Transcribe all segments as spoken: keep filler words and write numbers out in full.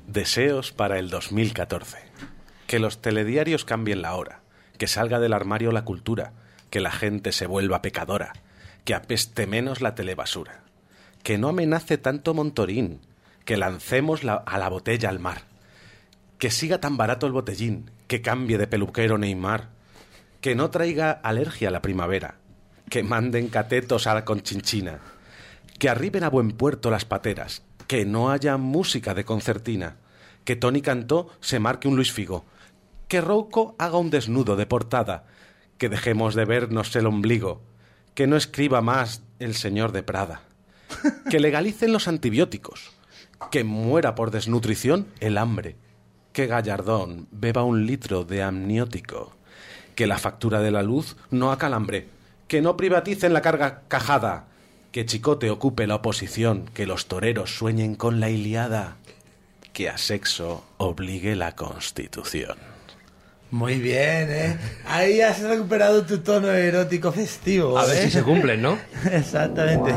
Deseos para el dos mil catorce. Que los telediarios cambien la hora, que salga del armario la cultura, que la gente se vuelva pecadora, que apeste menos la telebasura, que no amenace tanto Montorín, que lancemos la, a la botella al mar, que siga tan barato el botellín, que cambie de peluquero Neymar, que no traiga alergia a la primavera, que manden catetos a la conchinchina, que arriben a buen puerto las pateras, que no haya música de concertina, que Tony Cantó se marque un Luis Figo, que Rouco haga un desnudo de portada, que dejemos de vernos el ombligo, que no escriba más el señor de Prada, que legalicen los antibióticos, que muera por desnutrición el hambre, que Gallardón beba un litro de amniótico, que la factura de la luz no acalambre, que no privaticen la carga cajada, que Chicote ocupe la oposición, que los toreros sueñen con la Ilíada, que a sexo obligue la Constitución. Muy bien, ¿eh? Ahí has recuperado tu tono erótico festivo. A ver ¿eh? si se cumplen, ¿no? Exactamente.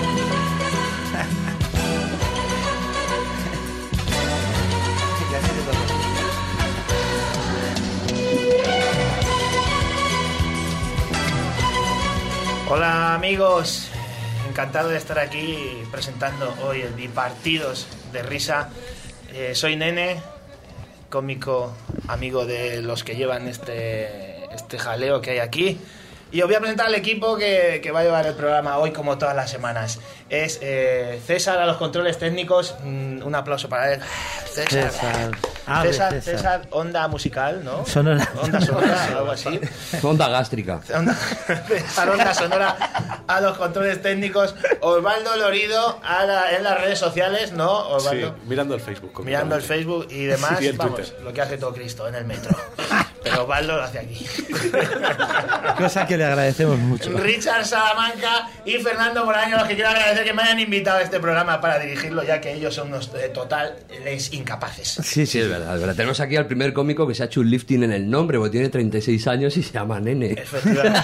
Hola amigos, encantado de estar aquí presentando hoy el Bipartidos de Risa. Eh, soy Nene, cómico amigo de los que llevan este, este jaleo que hay aquí. Y os voy a presentar al equipo que, que va a llevar el programa hoy como todas las semanas. Es eh, César a los controles técnicos. Mm, un aplauso para él. César. César. Ah, César, César. César, onda musical, ¿no? Sonora. Onda sonora, algo así. Onda gástrica. Onda, César, onda sonora a los controles técnicos. Osvaldo Lorido a la, en las redes sociales, ¿no? Osvaldo. Sí, mirando el Facebook. Mirando el Facebook y demás. Y el vamos, Twitter. lo que hace todo Cristo en el metro. Pero Osvaldo lo hace aquí. Cosa que le agradecemos mucho. Richard Salamanca y Fernando Moraño, los que quiero agradecer que me hayan invitado a este programa para dirigirlo, ya que ellos son unos eh, totales incapaces. Sí, Sí, es verdad, es verdad. Tenemos aquí al primer cómico que se ha hecho un lifting en el nombre, porque tiene treinta y seis años y se llama Nene. Efectivamente.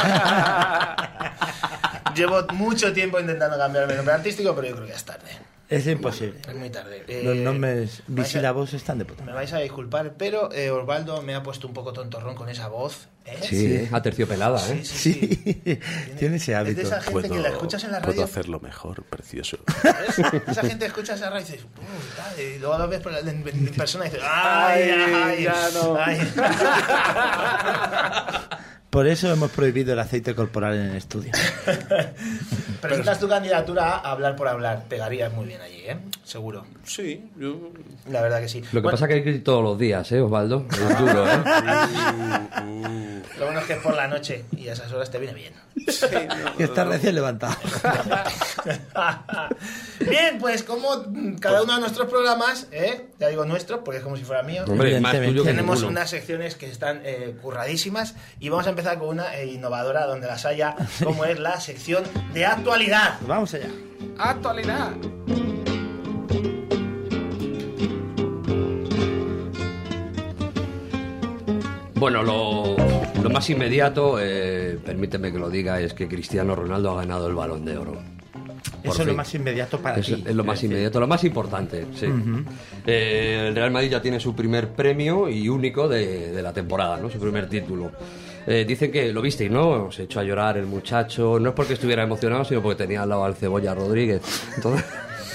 Llevo mucho tiempo intentando cambiarme el nombre artístico, pero yo creo que ya es tarde. Es imposible. Es muy tarde. Los Eh, nombres vais a- bisílabos están de puta. Me vais a disculpar, pero eh, Osvaldo me ha puesto un poco tontorrón con esa voz. ¿eh? Sí, ¿eh? Aterciopelada, ¿eh? Sí, sí, sí. Sí, tiene ese Es de hábito. esa gente que la escuchas en la radio. puedo hacerlo mejor, precioso. ¿Ves? Esa gente escucha esa radio y dices, "Uy, tal", y luego lo ves por la- en, en persona y dices, ¡ay, ay, ya no. ay". Por eso hemos prohibido el aceite corporal en el estudio. Presentas tu candidatura a hablar por hablar. Pegarías muy bien allí, ¿eh? Seguro. Sí, yo... La verdad que sí. Lo que Bueno, pasa es que hay que ir todos los días, ¿eh, Osvaldo? Es duro, ¿eh? lo bueno es que es por la noche y a esas horas te viene bien. Que está recién levantado. Bien, pues como cada uno de nuestros programas, ¿eh? Ya digo nuestro, porque es como si fuera mío. Hombre, más Evidentemente. tuyo que Tenemos ninguno. unas secciones que están eh, curradísimas y vamos a empezar con una eh, innovadora donde las haya, como es la sección de actualidad. Vamos allá. Actualidad. Bueno, lo, lo más inmediato, eh, permíteme que lo diga, es que Cristiano Ronaldo ha ganado el Balón de Oro. Por Eso es lo fin. más inmediato para Es, ti. es lo más quiero decir. inmediato, lo más importante, sí. Eh, el Real Madrid ya tiene su primer premio y único de, de la temporada, ¿no? Su primer título. Eh, dicen que lo visteis, ¿no? Se echó a llorar el muchacho, no es porque estuviera emocionado, sino porque tenía al lado al Cebolla Rodríguez. Entonces...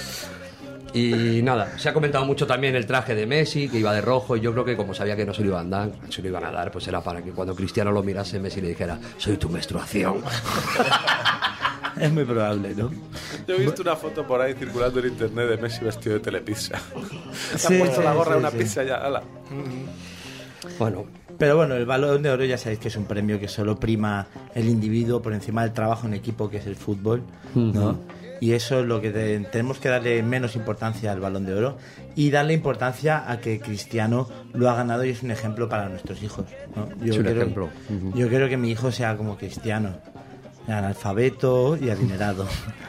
Y nada, se ha comentado mucho también el traje de Messi, que iba de rojo, y yo creo que como sabía que no se lo iban a dar, se lo iban a dar, pues era para que cuando Cristiano lo mirase, Messi le dijera, soy tu menstruación. Es muy probable, ¿no? Yo he visto una foto por ahí circulando en internet de Messi vestido de telepizza. Se Sí, ha puesto la sí, gorra de sí, una sí. pizza ya, ala. Bueno, Pero bueno, el Balón de Oro ya sabéis que es un premio que solo prima el individuo por encima del trabajo en equipo, que es el fútbol, ¿no? Y eso es lo que te- tenemos que darle menos importancia al Balón de Oro y darle importancia a que Cristiano lo ha ganado y es un ejemplo para nuestros hijos, ¿no? Yo Es un quiero, ejemplo. Ujú. Yo quiero que mi hijo sea como Cristiano, analfabeto y adinerado.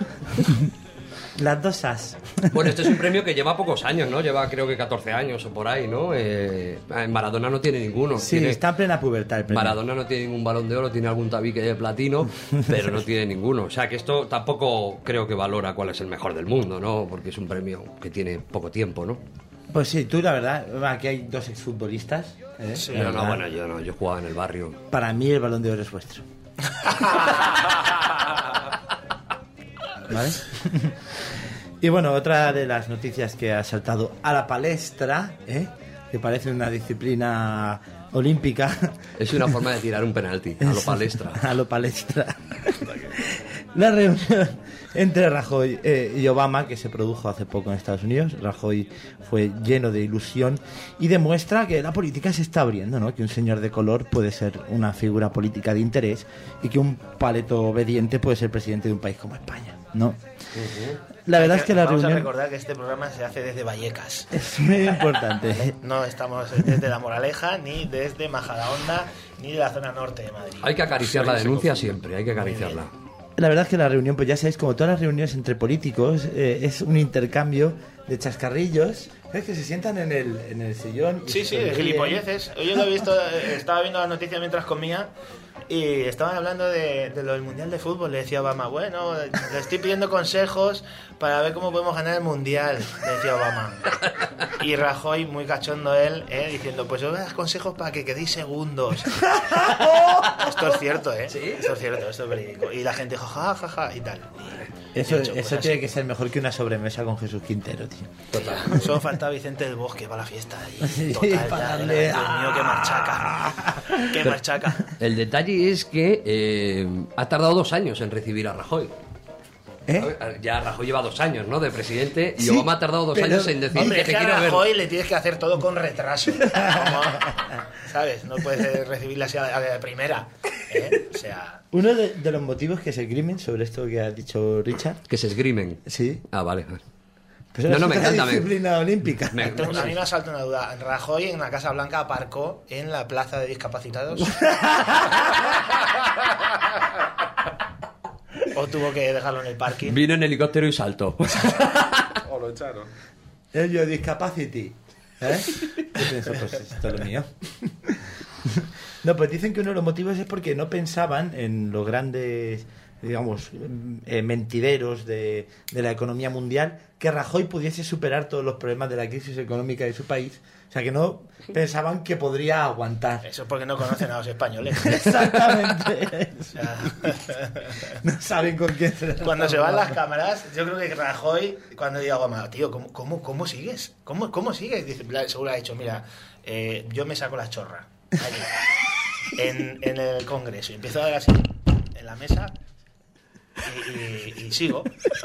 Las dos as. Bueno, este es un premio que lleva pocos años, ¿no? Lleva creo que catorce años o por ahí, ¿no? Eh, Maradona no tiene ninguno. Sí, Tiene- está en plena pubertad el premio. Maradona no tiene ningún Balón de Oro, tiene algún tabique de platino, pero no tiene ninguno. O sea que esto tampoco creo que valora cuál es el mejor del mundo, ¿no? Porque es un premio que tiene poco tiempo, ¿no? Pues sí, tú la verdad, aquí hay dos exfutbolistas. ¿eh? Sí, La no, verdad. bueno, yo no, yo jugaba en el barrio. Para mí el Balón de Oro es vuestro. ¿Vale? Y bueno, otra de las noticias que ha saltado a la palestra, ¿eh? que parece una disciplina olímpica. Es una forma de tirar un penalti, a lo palestra. A lo palestra. La reunión entre Rajoy eh, y Obama, que se produjo hace poco en Estados Unidos. Rajoy fue lleno de ilusión y demuestra que la política se está abriendo, ¿no? Que un señor de color puede ser una figura política de interés y que un paleto obediente puede ser presidente de un país como España, ¿no? Uh-huh. La verdad es que la Vamos reunión... a recordar que este programa se hace desde Vallecas. Es muy importante. No estamos desde La Moraleja, ni desde Majadahonda, ni de la zona norte de Madrid. Hay que acariciar la denuncia siempre, hay que acariciarla. La verdad es que la reunión, pues ya sabéis, como todas las reuniones entre políticos, eh, es un intercambio de chascarrillos. Es que se sientan en el, en el sillón. Sí, sí, de gilipolleces. Yo lo he visto, estaba viendo la noticia mientras comía y estaban hablando de, de lo del Mundial de Fútbol. Le decía Obama, bueno, le estoy pidiendo consejos para ver cómo podemos ganar el Mundial, le decía Obama. Y Rajoy, muy cachondo él, ¿eh? diciendo, pues yo voy a dar consejos para que quedéis segundos. Esto es cierto, ¿eh? ¿Sí? Esto es cierto, esto es verídico. Y la gente, jaja, jaja, y tal. Y eso hecho, eso pues tiene así. que ser mejor que una sobremesa con Jesús Quintero, tío. Total. Solo falta Vicente del Bosque para la fiesta. Y Sí, total, para ya, darle- Dios mío, qué marchaca. Qué marchaca. El detalle es que eh, ha tardado dos años en recibir a Rajoy. ¿Eh? Ya Rajoy lleva dos años, ¿no? De presidente y Sí, Obama ha tardado dos pero- años en decir Hombre, que es te que a quiero ver. Rajoy le tienes que hacer todo con retraso. Como, ¿sabes? No puedes recibirla así a la, a la primera. ¿eh? O sea... Uno de, de los motivos que se esgrimen sobre esto que ha dicho Richard. Que se esgrimen. Sí. Ah, vale. Pues No, es no, me otra encanta, me- disciplina olímpica. Me- Tengo- a mí me asalta una duda. Rajoy en la Casa Blanca aparcó en la plaza de discapacitados. ¿O tuvo que dejarlo en el parking? Vino en helicóptero y saltó. O lo echaron. Ello, discapacity. ¿Eh? Yo pienso, pues esto es lo mío. No, pues dicen que uno de los motivos es porque no pensaban en los grandes, digamos, eh, mentideros de, de la economía mundial, que Rajoy pudiese superar todos los problemas de la crisis económica de su país. O sea, que no pensaban que podría aguantar. Eso es porque no conocen a los españoles. Exactamente. O sea, No saben con quién se la cuando se están van las jugando. cámaras, yo creo que Rajoy, cuando diga Obama, tío, ¿cómo, cómo, cómo sigues? ¿Cómo, ¿Cómo sigues? Dice, seguro ha dicho, mira, eh, yo me saco la chorra allí, en, en el Congreso, y empiezo a dar así, en la mesa, y, y, y sigo.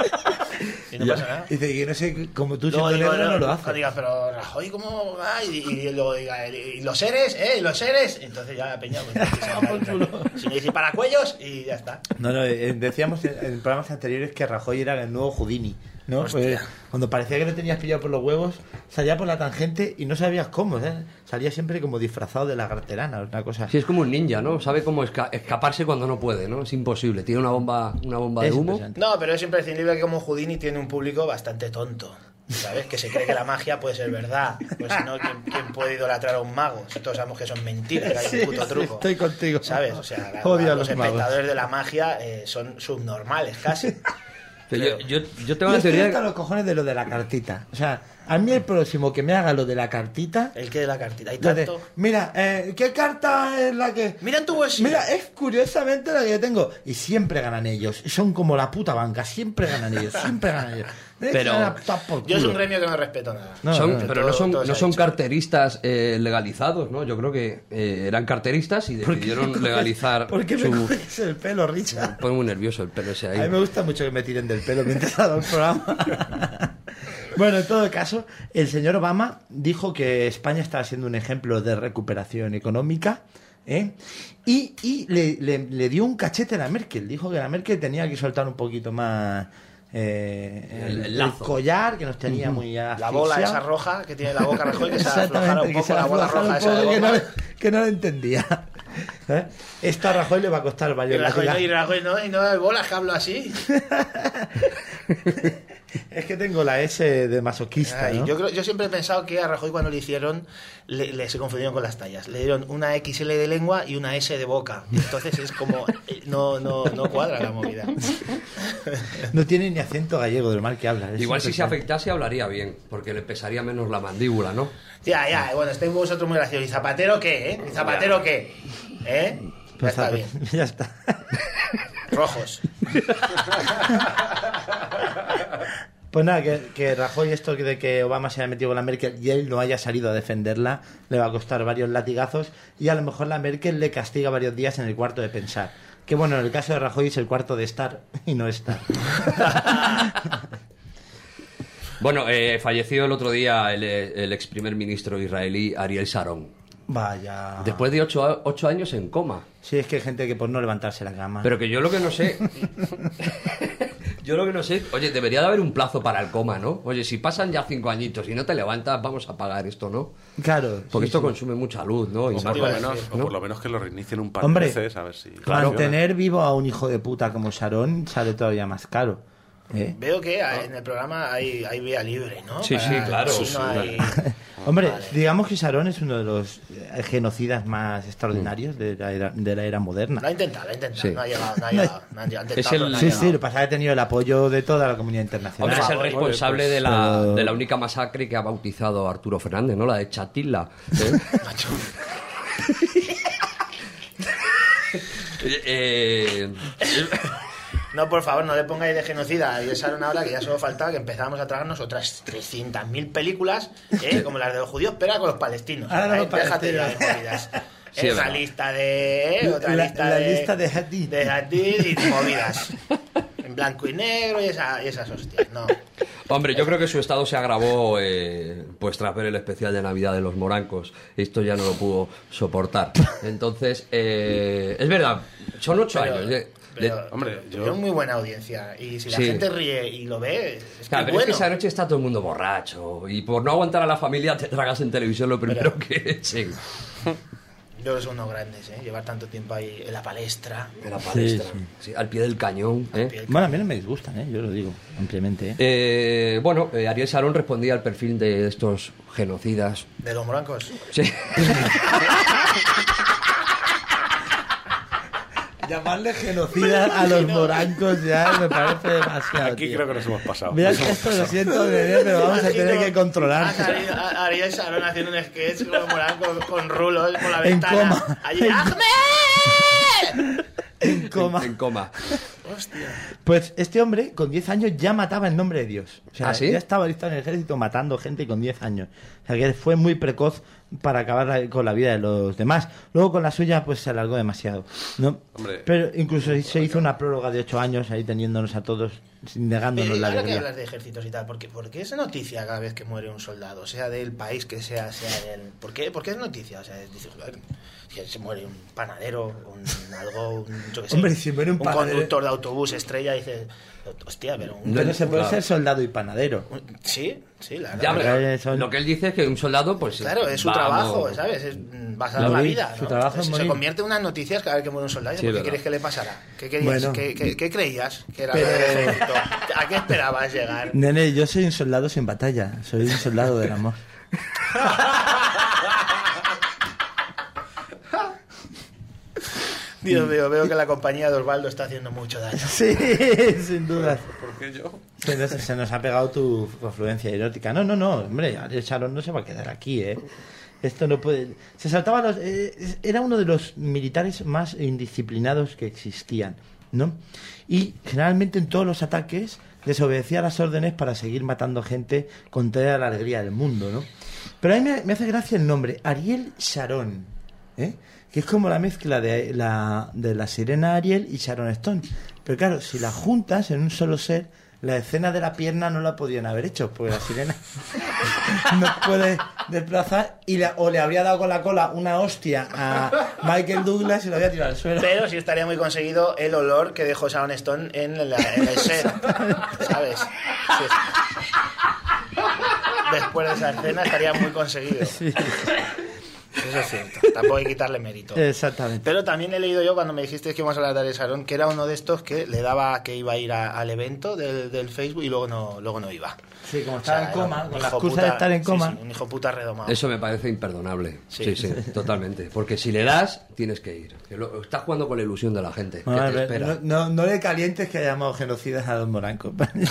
Y no pasa nada. Dice que no sé, como tú Luego siendo digo, negro no lo cuando haces. diga, pero Rajoy, ¿cómo va? Y, y luego diga, ¿y los seres? ¿Eh? ¿Y los seres? Entonces ya la peña, pues, si me dice para cuellos, y ya está. No, no, eh, decíamos en, en programas anteriores que Rajoy era el nuevo Houdini, ¿no? Hostia. Pues, cuando parecía que lo tenías pillado por los huevos, salía por la tangente y no sabías cómo, ¿eh? Salía siempre como disfrazado de lagarterana, una cosa Sí, es como un ninja, ¿no? Sabe cómo esca- escaparse cuando no puede, ¿no? Es imposible. Tiene una bomba, una bomba de Es humo. impresionante. No, pero es imprescindible que como Houdini tiene un público bastante tonto, ¿sabes? Que se cree que la magia puede ser verdad. Pues si no, ¿quién, quién puede idolatrar a un mago? Si todos sabemos que son mentiras, que hay Sí, un puto sí, truco. estoy contigo. ¿Sabes? O sea, la- Odio a los, los magos. espectadores de la magia eh, son subnormales casi. Pero yo, yo, yo tengo Yo la estoy teoría... hasta los cojones de lo de la cartita. O sea, a mí el próximo que me haga lo de la cartita... El que de la cartita. Hay lo de, tanto. mira, eh, ¿qué carta es la que...? Mira en tu bolsillo. Mira, es curiosamente la que yo tengo. Y siempre ganan ellos. Son como la puta banca. Siempre ganan ellos. Siempre ganan ellos. Pero- Yo es un gremio que no respeto nada. No, Son- no, no. pero todo- no son, todo se no ha son dicho. carteristas eh, legalizados, ¿no? Yo creo que eh, eran carteristas y decidieron legalizar ¿Por qué me su... coges el pelo, Richard? Me pone muy nervioso el pelo ese A mí ahí. me gusta mucho que me tiren del pelo mientras hago el programa. Bueno, en todo caso, el señor Obama dijo que España estaba siendo un ejemplo de recuperación económica, ¿eh? y, y le, le- le dio un cachete a la Merkel. Dijo que la Merkel tenía que soltar un poquito más eh, El- el, el lazo. collar, que nos tenía muy La bola asfixiados. esa roja que tiene la boca Rajoy, que se aflojara Exactamente, un que poco se la bola aflojara roja un esa de poco, que no, boca. le- que no lo entendía. ¿Eh? Esto a Rajoy le va a costar Y varios Rajoy no, latigazos. y Rajoy no, y no hay bolas que hablo así. Es que tengo la S de masoquista, Ay, ¿no? yo, creo, yo siempre he pensado que a Rajoy cuando le hicieron, le, le se confundieron con las tallas. Le dieron una equis ele de lengua y una ese de boca. Entonces es como... No, no, no cuadra la movida. No tiene ni acento gallego del mal que habla. Es Igual si se impresionante. afeitase hablaría bien, porque le pesaría menos la mandíbula, ¿no? Ya, ya, bueno, estáis vosotros muy graciosos. ¿Y Zapatero qué, eh? ¿Y Zapatero qué? ¿Eh? Ya Pues está está bien. Ya está. Rojos. Pues nada, que, que Rajoy esto de que Obama se haya metido con la Merkel y él no haya salido a defenderla, le va a costar varios latigazos y a lo mejor la Merkel le castiga varios días en el cuarto de pensar. Que bueno, en el caso de Rajoy es el cuarto de estar y no estar. Bueno, eh, falleció el otro día el, el ex primer ministro israelí Ariel Sharon. Vaya. Después de ocho, ocho años en coma. Sí, es que hay gente que por no levantarse la cama. Pero que yo lo que no sé... Yo lo que no sé... Oye, debería de haber un plazo para el coma, ¿no? Oye, si pasan ya cinco añitos y no te levantas, vamos a pagar esto, ¿no? Claro. Porque sí, esto sí. consume mucha luz, ¿no? Y O más por, lo con- menos, o ¿no? por lo menos que lo reinicien un par Hombre, de veces, a ver si... Mantener vivo a un hijo de puta como Sharon sale todavía más caro. ¿eh? Veo que en el programa hay, hay vía libre, ¿no? Sí, sí, Para- claro, si sí, no hay- Hombre, Vale. digamos que Sharon es uno de los eh, genocidas más extraordinarios de la era, de la era moderna. Lo ha intentado, lo ha intentado. Sí. No ha llegado, no ha llegado. No ha llegado. Ha Es intentado, el- pero no ha Sí, llegado. sí, lo que pasa es que ha tenido el apoyo de toda la comunidad internacional. Hombre, es el favor, responsable pues, de, la, pero- de la única masacre que ha bautizado Arturo Fernández, ¿no? La de Chatila. ¿eh? Macho. Eh, No, por favor, no le pongáis de genocida. Y esa era una hora que ya solo faltaba que empezáramos a tragarnos otras trescientas mil películas, ¿eh? como las de los judíos, pero ahora con los palestinos. Ahora con ¿eh? los Déjate ya de palestinos. movidas. Sí, es Esa verdad. lista de... ¿eh? Otra La- lista la de... lista de Hadid. De Hadid y movidas. En blanco y negro y, esa, y esas hostias. No. hombre, yo creo que su estado se agravó eh, pues tras ver el especial de Navidad de los Morancos. Esto ya no lo pudo soportar. Entonces, eh, es verdad, son ocho Pero- años. eh. Pero, De- hombre, yo- tiene muy buena audiencia. Y si la Sí. gente ríe y lo ve, es que Claro, es pero es que bueno. esa noche está todo el mundo borracho y por no aguantar a la familia te tragas en televisión lo primero que echen. Yo son unos grandes, ¿eh? Llevar tanto tiempo ahí en la palestra. En la palestra, Sí, sí, al pie del cañón. ¿eh? pie del Bueno, a mí no me disgustan, ¿eh? Yo lo digo ampliamente. ¿eh? Eh, bueno, eh, Ariel Sharon respondía al perfil de estos genocidas. De los morancos. Sí. Llamarle genocida a los morancos ya me parece demasiado. Aquí tío. creo que nos hemos pasado. Mira que esto lo siento, Nene, pero vamos a tener que controlar. A Ari- a Ariel Sharon haciendo un sketch con los morancos con rulos por la En ventana. coma. Allí, ¡Ahmed! En coma. En coma. Hostia. Pues este hombre con diez años ya mataba en nombre de Dios. O sea, ¿Ah, sí? ya estaba listo en el ejército matando gente con diez años. O sea, que fue muy precoz para acabar la- con la vida de los demás. Luego con la suya pues se alargó demasiado, ¿no? Hombre. Pero incluso se hizo una prórroga de ocho años ahí teniéndonos a todos, negándonos Eh, la ahora que alegría. hablas de ejércitos y tal, ¿por qué, por qué es noticia cada vez que muere un soldado? Sea del país que sea, sea del... ¿Por qué, ¿Por qué es noticia? O sea, dices, joder, si se muere un panadero, un algo, un, yo qué sé, Hombre, si muere un panadero- conductor de autobús estrella, dices, hostia, pero un... Pero se puede Claro. ser soldado y panadero. un- sí, sí, la Ya, verdad. pero Eh, son- lo que él dice es que un soldado, pues. Claro, es su vamos. trabajo, ¿sabes? Es, mm, vas a dar la Morir, vida. su ¿no? trabajo es Entonces, se morir. convierte en unas noticias cada vez que muere un soldado. Sí, ¿Por qué verdad. quieres que le pasara? ¿Qué, querías, Bueno. ¿qué, qué, qué creías que era Pero- el ejército? ¿A qué esperabas llegar? Nene, yo soy un soldado sin batalla. Soy un soldado del amor. Dios mío, veo que la compañía de Osvaldo está haciendo mucho daño. Sí, sin duda. ¿Por qué yo? Se nos, se nos ha pegado tu confluencia erótica. No, no, no, hombre, Ariel Sharon no se va a quedar aquí, ¿eh? Esto no puede... Se saltaba los... eh, era uno de los militares más indisciplinados que existían, ¿no? Y generalmente en todos los ataques desobedecía las órdenes para seguir matando gente con toda la alegría del mundo, ¿no? Pero a mí me, me hace gracia el nombre, Ariel Sharon, ¿eh? Que es como la mezcla de la, de la sirena Ariel y Sharon Stone. Pero claro, si la juntas en un solo ser, la escena de la pierna no la podían haber hecho, porque la sirena no puede desplazar y le- o le habría dado con la cola una hostia a Michael Douglas y lo había tirado al suelo. Pero sí estaría muy conseguido el olor que dejó Sharon Stone en, la- en el set. ¿Sabes? Sí. Después de esa escena estaría muy conseguido. eso es cierto. Tampoco hay que quitarle mérito. Exactamente. Pero también he leído yo cuando me dijiste que íbamos a hablar de Ariel Sharon, que era uno de estos que le daba que iba a ir a, al evento del, del Facebook y luego no, luego no iba. Sí, como estaba O sea, en coma, un con la hijo excusa puta- de estar en coma. Sí, sí, un hijo puta redomado. Eso me parece imperdonable. Sí. Sí, sí, totalmente. Porque si le das, tienes que ir. Que lo- estás jugando con la ilusión de la gente. ¿Qué Bueno, a te ver, espera? no, no, no le calientes que hayamos genocidas a Don Moranco.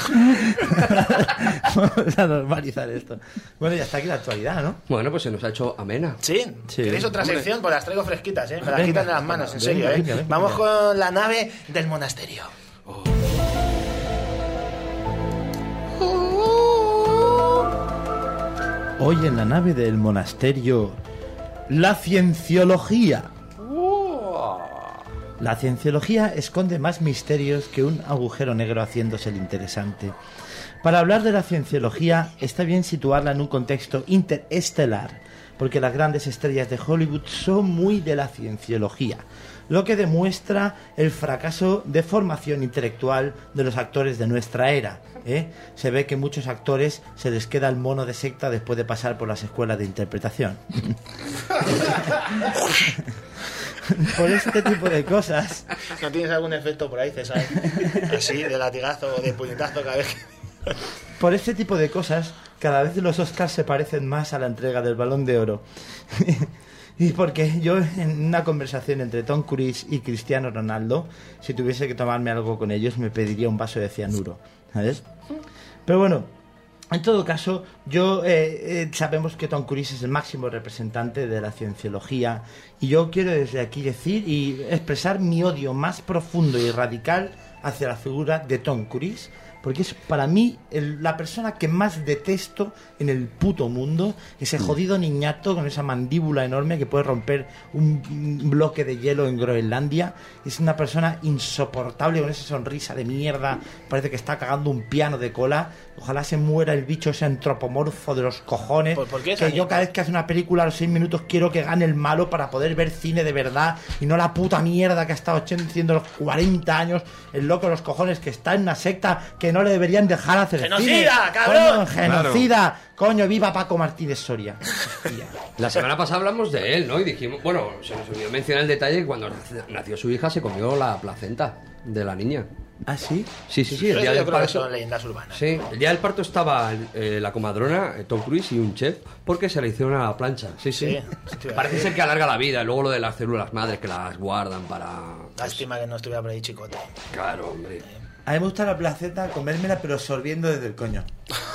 Vamos a normalizar esto. Bueno, ya está aquí la actualidad, ¿no? Bueno, pues se nos ha hecho amena. Sí, Sí. ¿queréis otra Hombre. sección? Pues las traigo fresquitas, ¿eh? Me las Venga. quitan de las manos, en Venga, serio, ¿eh? venga, venga. Vamos con la nave del monasterio. Hoy en la nave del monasterio, la cienciología. La cienciología esconde más misterios que un agujero negro haciéndose el interesante. Para hablar de la cienciología, está bien situarla en un contexto interestelar, porque las grandes estrellas de Hollywood son muy de la cienciología, lo que demuestra el fracaso de formación intelectual de los actores de nuestra era. ¿eh? Se ve que muchos actores se les queda el mono de secta después de pasar por las escuelas de interpretación. Por este tipo de cosas. ¿No tienes algún efecto por ahí, César? Así, de latigazo o de puñetazo cada vez que... Por este tipo de cosas, cada vez los Oscars se parecen más a la entrega del Balón de Oro. Y porque yo, en una conversación entre Tom Cruise y Cristiano Ronaldo, si tuviese que tomarme algo con ellos, me pediría un vaso de cianuro, ¿sabes? Pero bueno, en todo caso, yo eh, eh, sabemos que Tom Cruise es el máximo representante de la cienciología, y yo quiero desde aquí decir y expresar mi odio más profundo y radical hacia la figura de Tom Cruise, porque es para mí el- la persona que más detesto en el puto mundo, ese jodido niñato con esa mandíbula enorme que puede romper un, un bloque de hielo en Groenlandia. Es una persona insoportable con esa sonrisa de mierda, parece que está cagando un piano de cola. Ojalá se muera el bicho ese antropomorfo de los cojones. ¿Por- por qué, que yo Sanito? cada vez que hace una película a los seis minutos quiero que gane el malo para poder ver cine de verdad y no la puta mierda que ha estado haciendo los cuarenta años el loco de los cojones, que está en una secta que no le deberían dejar hacer ¡Genocida, cine. cabrón! Coño, genocida, coño, viva Paco Martínez Soria. Hostia. La semana pasada hablamos de él, ¿no? Y dijimos, bueno, se nos olvidó mencionar el detalle que cuando nació su hija se comió la placenta de la niña. ¿Ah, sí? Sí, sí, sí. Eso El día yo del creo que parto, son leyendas urbanas. sí, el día del parto estaba eh, la comadrona, eh, Tom Cruise y un chef, porque se le hicieron a la plancha. Sí, sí. Sí, hostia. Parece ser que alarga la vida. Luego lo de las células madres que las guardan para... Lástima que no estuviera por ahí Chicote. Claro, hombre. A mí me gusta la placenta, comérmela, pero sorbiendo desde el coño.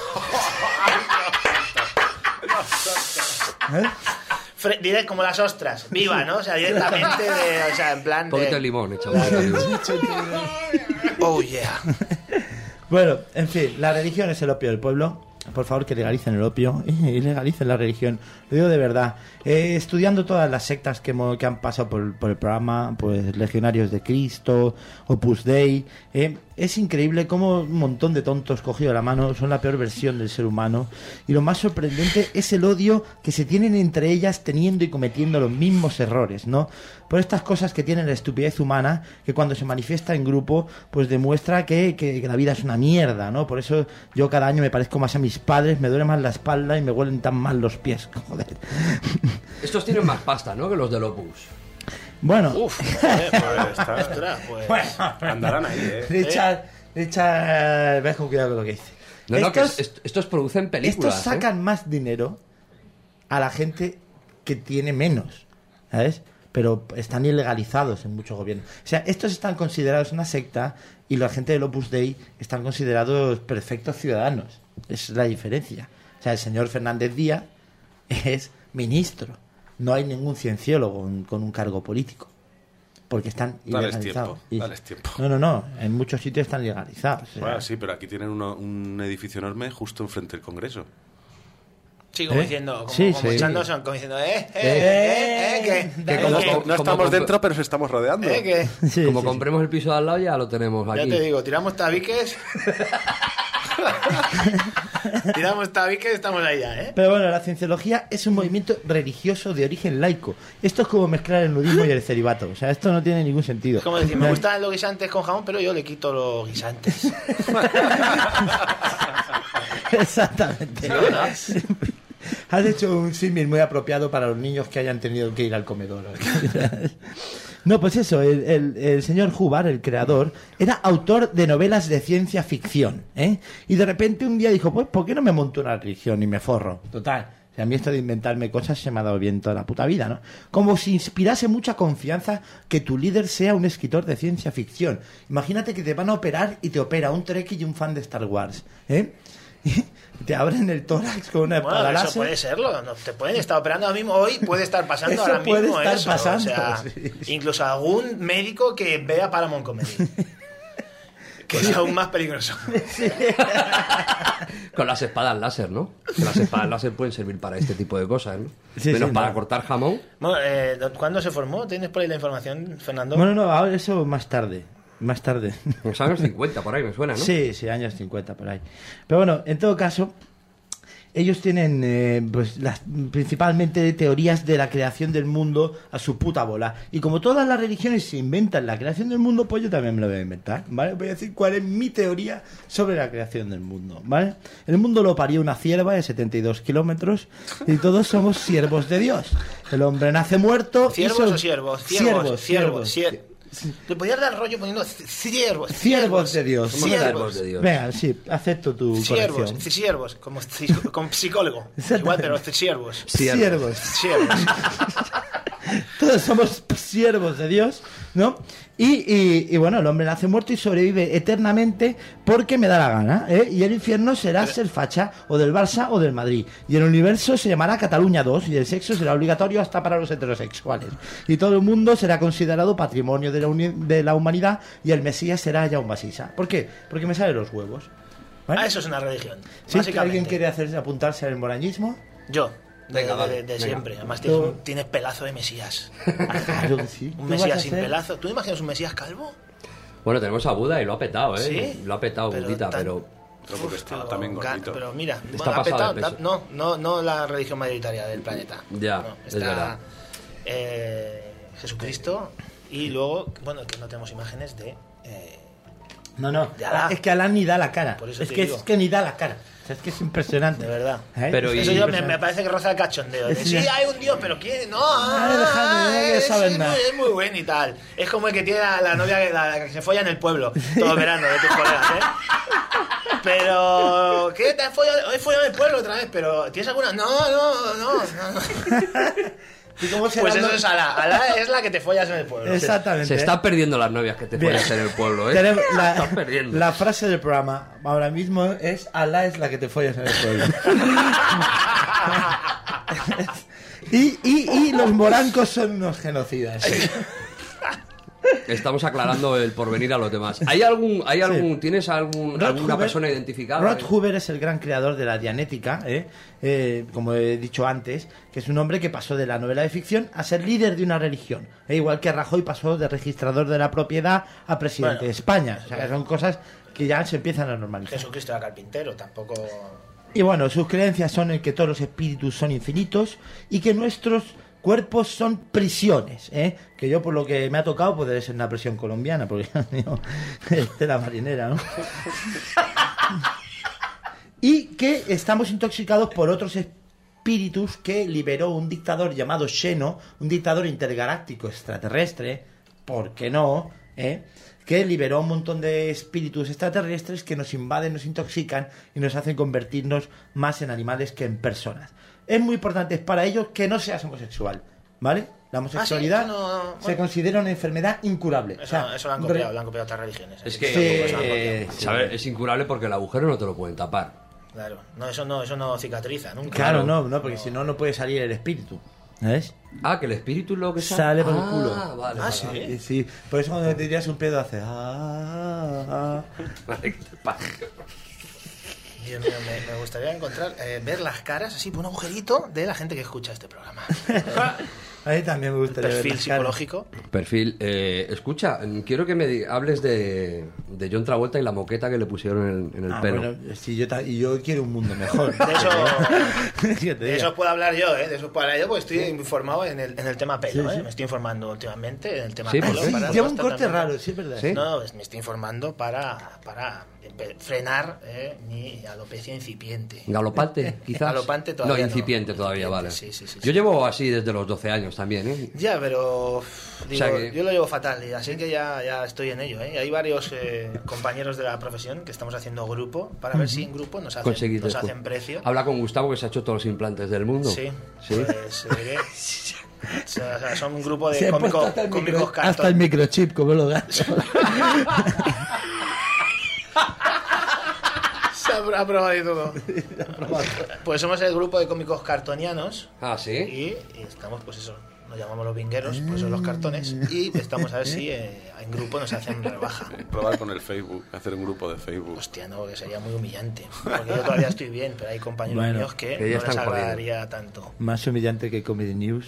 ¿Eh? Fre- diré como las ostras, viva, ¿no? O sea, directamente de, o sea, en plan Un poquito de de... limón, echa un poquito de limón. Oh, yeah. Bueno, en fin, la religión es el opio del pueblo. Por favor, que legalicen el opio y legalicen la religión. Lo digo de verdad. Eh, estudiando todas las sectas que, hemos- que han pasado por, por el programa, pues Legionarios de Cristo, Opus Dei, eh, es increíble cómo un montón de tontos cogidos a la mano son la peor versión del ser humano. Y lo más sorprendente es el odio que se tienen entre ellas, teniendo y cometiendo los mismos errores, ¿no? Por estas cosas que tienen la estupidez humana, que cuando se manifiesta en grupo, pues demuestra que, que- que la vida es una mierda, ¿no? Por eso yo cada año me parezco más a mis padres, me duele más la espalda y me huelen tan mal los pies, joder. Estos tienen más pasta, ¿no? Que los del Opus. Bueno, Uf, joder, pues está- Ostras, pues... andarán ahí, ¿eh? Richard, Richard, ves con cuidado con lo que dice. No, no, que estos, est- estos producen películas. estos sacan más dinero a la gente que tiene menos, ¿sabes? Pero están ilegalizados en muchos gobiernos. O sea, estos están considerados una secta y la gente del Opus Dei están considerados perfectos ciudadanos. Esa es la diferencia. O sea, el señor Fernández Díaz es ministro. No hay ningún cienciólogo con- con un cargo político. Porque están Dales ilegalizados. tiempo, Y- dales tiempo. No, no, no. En muchos sitios están legalizados. O sea, Bueno, sí, pero aquí tienen uno- un edificio enorme justo enfrente del Congreso. Sí, como ¿Eh? diciendo, como, Sí, como sí. echándose, como diciendo, eh, eh, eh, eh, que, Que eh, como- que, como- No estamos compro- dentro, pero nos estamos rodeando. eh, que. sí, Como sí, compremos el piso de al lado ya lo tenemos Ya aquí. te digo, tiramos tabiques. tiramos tabiques, estamos ahí ya, ¿eh? Pero bueno, la cienciología es un movimiento religioso de origen laico. Esto es como mezclar el nudismo y el celibato. O sea, esto no tiene ningún sentido. Es como decir, me gustan los guisantes con jamón, pero yo le quito los guisantes. Exactamente. Has hecho un símil muy apropiado para los niños que hayan tenido que ir al comedor. No, pues eso, el, el, el señor Hubbard, el creador, era autor de novelas de ciencia ficción, ¿eh? Y de repente un día dijo, pues, ¿por qué no me monto una religión y me forro? Total, a mí esto de inventarme cosas se me ha dado bien toda la puta vida, ¿no? Como si inspirase mucha confianza que tu líder sea un escritor de ciencia ficción. Imagínate que te van a operar y te opera un Trekkie y un fan de Star Wars, ¿eh? Y te abren el tórax con una bueno, espada eso láser. puede serlo, no, te pueden estar operando ahora mismo, hoy puede estar pasando Eso ahora puede mismo estar eso, pasando, o sea, sí. incluso algún médico que vea Paramount Comedy. Que es aún más peligroso. Con las espadas láser, ¿no? Que las espadas láser pueden servir para este tipo de cosas, ¿no? Sí, Menos sí, para no. cortar jamón. Bueno, eh, ¿cuándo se formó? ¿Tienes por ahí la información, Fernando? Bueno, no, ahora eso más tarde. Más tarde. En los años cincuenta, por ahí me suena, ¿no? Sí, sí, años cincuenta por ahí. Pero bueno, en todo caso, ellos tienen eh, pues las principalmente teorías de la creación del mundo a su puta bola. Y como todas las religiones se inventan la creación del mundo, pues yo también me lo voy a inventar, ¿vale? Voy a decir cuál es mi teoría sobre la creación del mundo, ¿vale? El mundo lo parió una cierva de setenta y dos kilómetros y todos somos siervos de Dios. El hombre nace muerto. ¿Ciervos y son... o siervos? Siervos, Ciervos, siervos. siervos. Le podías dar rollo poniendo ciervos. Siervos de Dios. Somos siervos de Dios. Venga, sí, acepto tu Siervos, corrección. siervos, como, psico- como psicólogo. Igual, pero siervos. Siervos. Siervos. Todos somos siervos de Dios, ¿no? Y, y, y bueno, el hombre nace muerto y sobrevive eternamente porque me da la gana, ¿eh? Y el infierno será ser facha o del Barça o del Madrid. Y el universo se llamará Cataluña dos y el sexo será obligatorio hasta para los heterosexuales. Y todo el mundo será considerado patrimonio de la, uni- de la humanidad y el Mesías será Jaume Sisa. ¿Por qué? Porque me salen los huevos. ¿Vale? Ah, eso es una religión. ¿Sí? Básicamente. ¿Alguien quiere hacer, apuntarse al morañismo? Yo. De, Venga, de- vale, de- de venga. siempre. Además tienes, Tú- un- tienes pelazo de Mesías. Claro que sí. ¿Tú Un vas a Mesías sin ser- pelazo. ¿Tú imaginas un Mesías calvo? Bueno, tenemos a Buda y lo ha petado, ¿eh? Sí. Lo ha petado, Pero Budita, tan- pero... Pero porque está Pero, también ga- gordito. pero mira, Está ha pasado petado, de peso. ta- no, no, no la religión mayoritaria del planeta. Ya, No, es está verdad. eh, Jesucristo y luego, bueno, que no tenemos imágenes de... eh, No, no, De Alá. es que Alá ni da la cara. Por eso Es te que, digo. es que ni da la cara. O sea, es que es impresionante. de verdad. ¿Eh? Pero Es y- Eso yo, me, impresionante. me parece que roza el cachondeo. De, Es sí, ya- hay un dios, pero ¿quién? No, Ah, ah, déjame, que es, sabes es nada. muy, es muy bueno y tal. Es como el que tiene a la novia que, la, la que se folla en el pueblo todo el verano de tus colegas, ¿eh? Pero, ¿qué? ¿Te has follado? He follado en el pueblo otra vez, pero ¿tienes alguna? No, no, no. no, no. ¿Y cómo se Pues llama? eso es Alá. Alá es la que te follas en el pueblo. Exactamente. Se están perdiendo las novias que te Bien. follas en el pueblo, ¿eh? Tenemos Se la, están perdiendo. la frase del programa ahora mismo es Alá es la que te follas en el pueblo. y, y, y los morancos son unos genocidas. Estamos aclarando el porvenir a los demás. ¿Hay algún, hay algún, ¿Tienes algún, Rod alguna Hoover- persona identificada? Rod Hoover es el gran creador de la dianética, ¿eh? Eh, como he dicho antes, que es un hombre que pasó de la novela de ficción a ser líder de una religión. E igual que Rajoy pasó de registrador de la propiedad a presidente Bueno, de España. O sea, que son cosas que ya se empiezan a normalizar. Jesucristo era carpintero, tampoco... Y bueno, sus creencias son en que todos los espíritus son infinitos y que nuestros cuerpos son prisiones, ¿eh? Que yo, por lo que me ha tocado, puede ser una prisión colombiana, porque yo, es de la marinera, ¿no? Y que estamos intoxicados por otros espíritus que liberó un dictador llamado Xeno, un dictador intergaláctico extraterrestre, ¿por qué no?, ¿eh? Que liberó un montón de espíritus extraterrestres que nos invaden, nos intoxican y nos hacen convertirnos más en animales que en personas. Es muy importante para ellos que no seas homosexual, ¿vale? La homosexualidad Ah, sí, eso no- se bueno. considera una enfermedad incurable. Eso, O sea, eso lo han re- copiado, lo han copiado otras religiones. Es que, Sí, eso lo han eh, copiado. sí. ¿Sabes? Es incurable porque el agujero no te lo pueden tapar. Claro, no, eso no, eso no cicatriza nunca. Claro, no, no, porque si no, no puede salir el espíritu. ¿Sabes? Ah, que el espíritu es lo que Sale por el Ah, culo. Vale, Ah, vale, sí. vale. Sí, sí. Por eso cuando te tiras un pedo hace... Ah, ah. Vale, que te pasa. Dios mío, me, me gustaría encontrar, eh, ver las caras así por un agujerito de la gente que escucha este programa. A mí también me gustaría ver Perfil las caras. psicológico. Perfil. Eh, escucha, quiero que me di- hables de, de John Travolta y la moqueta que le pusieron en, en el Ah, pelo. bueno, sí, yo, ta- y yo quiero un mundo mejor. De eso, ¿Qué te de digo? eso puedo hablar yo, ¿eh? De eso puedo hablar yo porque estoy informado en el, en el tema pelo, Sí, sí. ¿eh? Me estoy informando últimamente en el tema Sí, pelo. ¿por qué? para Lleva un estar corte también- raro, sí, es verdad. ¿Sí? No, pues me estoy informando para, para frenar eh, mi alopecia incipiente. ¿Galopante, quizás? Galopante todavía no. incipiente no, todavía, incipiente, vale. sí, sí, sí, Yo sí. llevo así desde los doce años también, ¿eh? Ya, pero digo, O sea que- yo lo llevo fatal, y así que ya, ya estoy en ello, ¿eh? Hay varios eh, compañeros de la profesión que estamos haciendo grupo para ver si en grupo nos hacen, Conseguir nos después. hacen precio. Habla con Gustavo, que se ha hecho todos los implantes del mundo. Sí, ¿Sí? pues eh, que- o sea, o sea, son un grupo Se de ha puesto cómicos, hasta el, cómicos micro, cartón. hasta el microchip, como los gatos. Se ha ha probado y todo. Pues somos el grupo de cómicos cartonianos. Ah, ¿sí? Y, y estamos, pues eso, nos llamamos los vingueros, pues son los cartones. Y estamos a ver si eh, en grupo nos hacen rebaja. Probar con el Facebook, hacer un grupo de Facebook. Hostia, no, que sería muy humillante. Porque yo todavía estoy bien, pero hay compañeros Bueno, míos que, que ya no les están jodidos. agradaría tanto. Más humillante que Comedy News.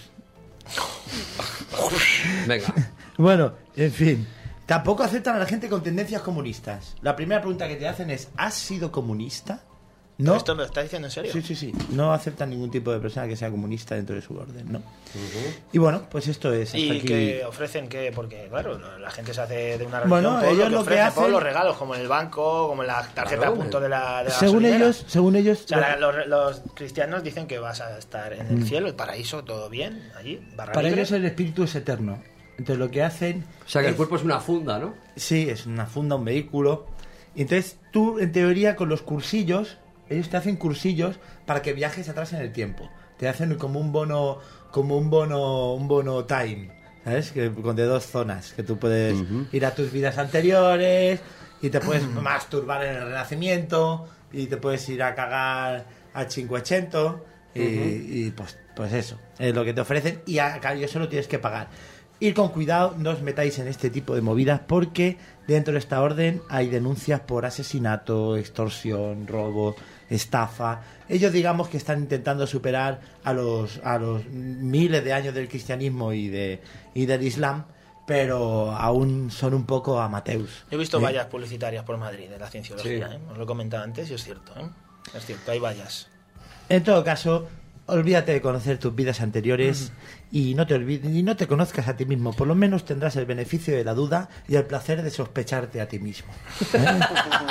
Venga. Bueno, en fin. Tampoco aceptan a la gente con tendencias comunistas. La primera pregunta que te hacen es, ¿has sido comunista? No. ¿Esto me lo estás diciendo en serio? Sí, sí, sí. No aceptan ningún tipo de persona que sea comunista dentro de su orden, ¿no? Uh-huh. Y bueno, pues esto es. Hasta ¿Y aquí... que ofrecen qué? Porque, claro, la gente se hace de una religión. Bueno, todo ellos lo que lo que ofrecen, hacen- todos los regalos, como en el banco, como en la tarjeta Claro. a punto de la, de la según gasolinera. ellos, según ellos, O sea, la- los, los cristianos dicen que vas a estar en el cielo, el paraíso, todo bien, allí, barra para libre. ellos el espíritu es eterno. Entonces lo que hacen... O sea, que es- el cuerpo es una funda, ¿no? Sí, es una funda, un vehículo. Y entonces tú, en teoría, con los cursillos, ellos te hacen cursillos para que viajes atrás en el tiempo. Te hacen como un bono, como un bono, un bono time, ¿sabes? Que con de dos zonas, que tú puedes uh-huh. ir a tus vidas anteriores y te puedes masturbar en el Renacimiento y te puedes ir a cagar a Cinquecento y, uh-huh. y pues, pues eso, es lo que te ofrecen y a cambio solo tienes que pagar. Ir con cuidado, no os metáis en este tipo de movidas porque dentro de esta orden hay denuncias por asesinato, extorsión, robo, estafa. Ellos digamos que están intentando superar a los, a los miles de años del cristianismo y, de, y del islam, pero aún son un poco amateurs. Yo he visto ¿eh? vallas publicitarias por Madrid de la cienciología, Sí. ¿eh? Os lo he comentado antes y es cierto, ¿eh? Es cierto, hay vallas. En todo caso, olvídate de conocer tus vidas anteriores mm. y no te olvides y no te conozcas a ti mismo. Por lo menos tendrás el beneficio de la duda y el placer de sospecharte a ti mismo. ¿Eh?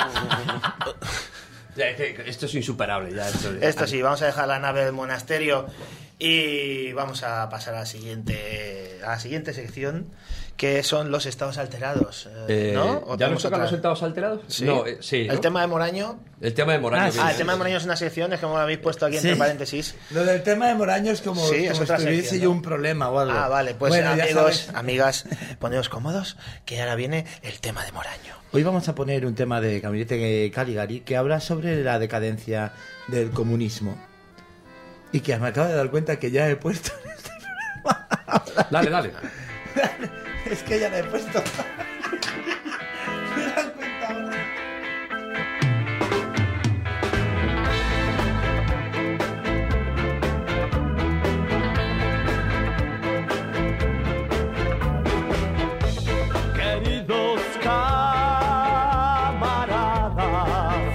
Ya, es que esto es insuperable. Ya, esto, Esto sí, vamos a dejar la nave del monasterio y vamos a pasar a la siguiente, a la siguiente sección, que son los estados alterados. Eh, ¿No? ¿O ¿Ya nos tenemos tocan otra? los estados alterados? Sí. No, eh, sí, El ¿no? tema de Moraño. El tema de Moraño. Ah, que Ah, es- el tema de Moraño es una sección, es como lo habéis puesto aquí entre Sí. paréntesis. Lo del tema de Moraño es como, Sí, es como otra si tuviese sección, yo ¿no? un problema o algo. Ah, vale, pues Bueno, ya amigos, sabes. amigas, poneos cómodos, que ahora viene el tema de Moraño. Hoy vamos a poner un tema de Gabinete Caligari que habla sobre la decadencia del comunismo. Y que me acabo de dar cuenta que ya he puesto en este programa. Dale, dale. Es que ya la he puesto. Me das cuenta ahora. Queridos camaradas,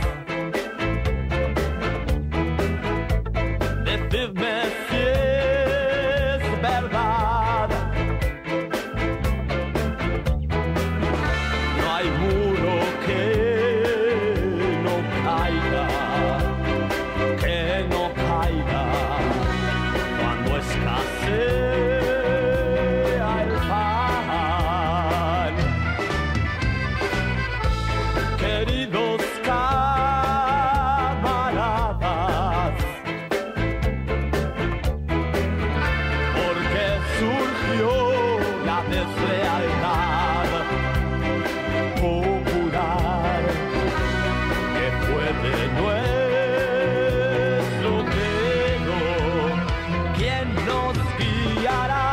decidme si es verdad. No hay muro que no caiga, que no caiga cuando escasea el pan. Queridos camaradas, porque surgió la deslealtad popular que fue de nuestro dedo. ¿Quién nos guiará?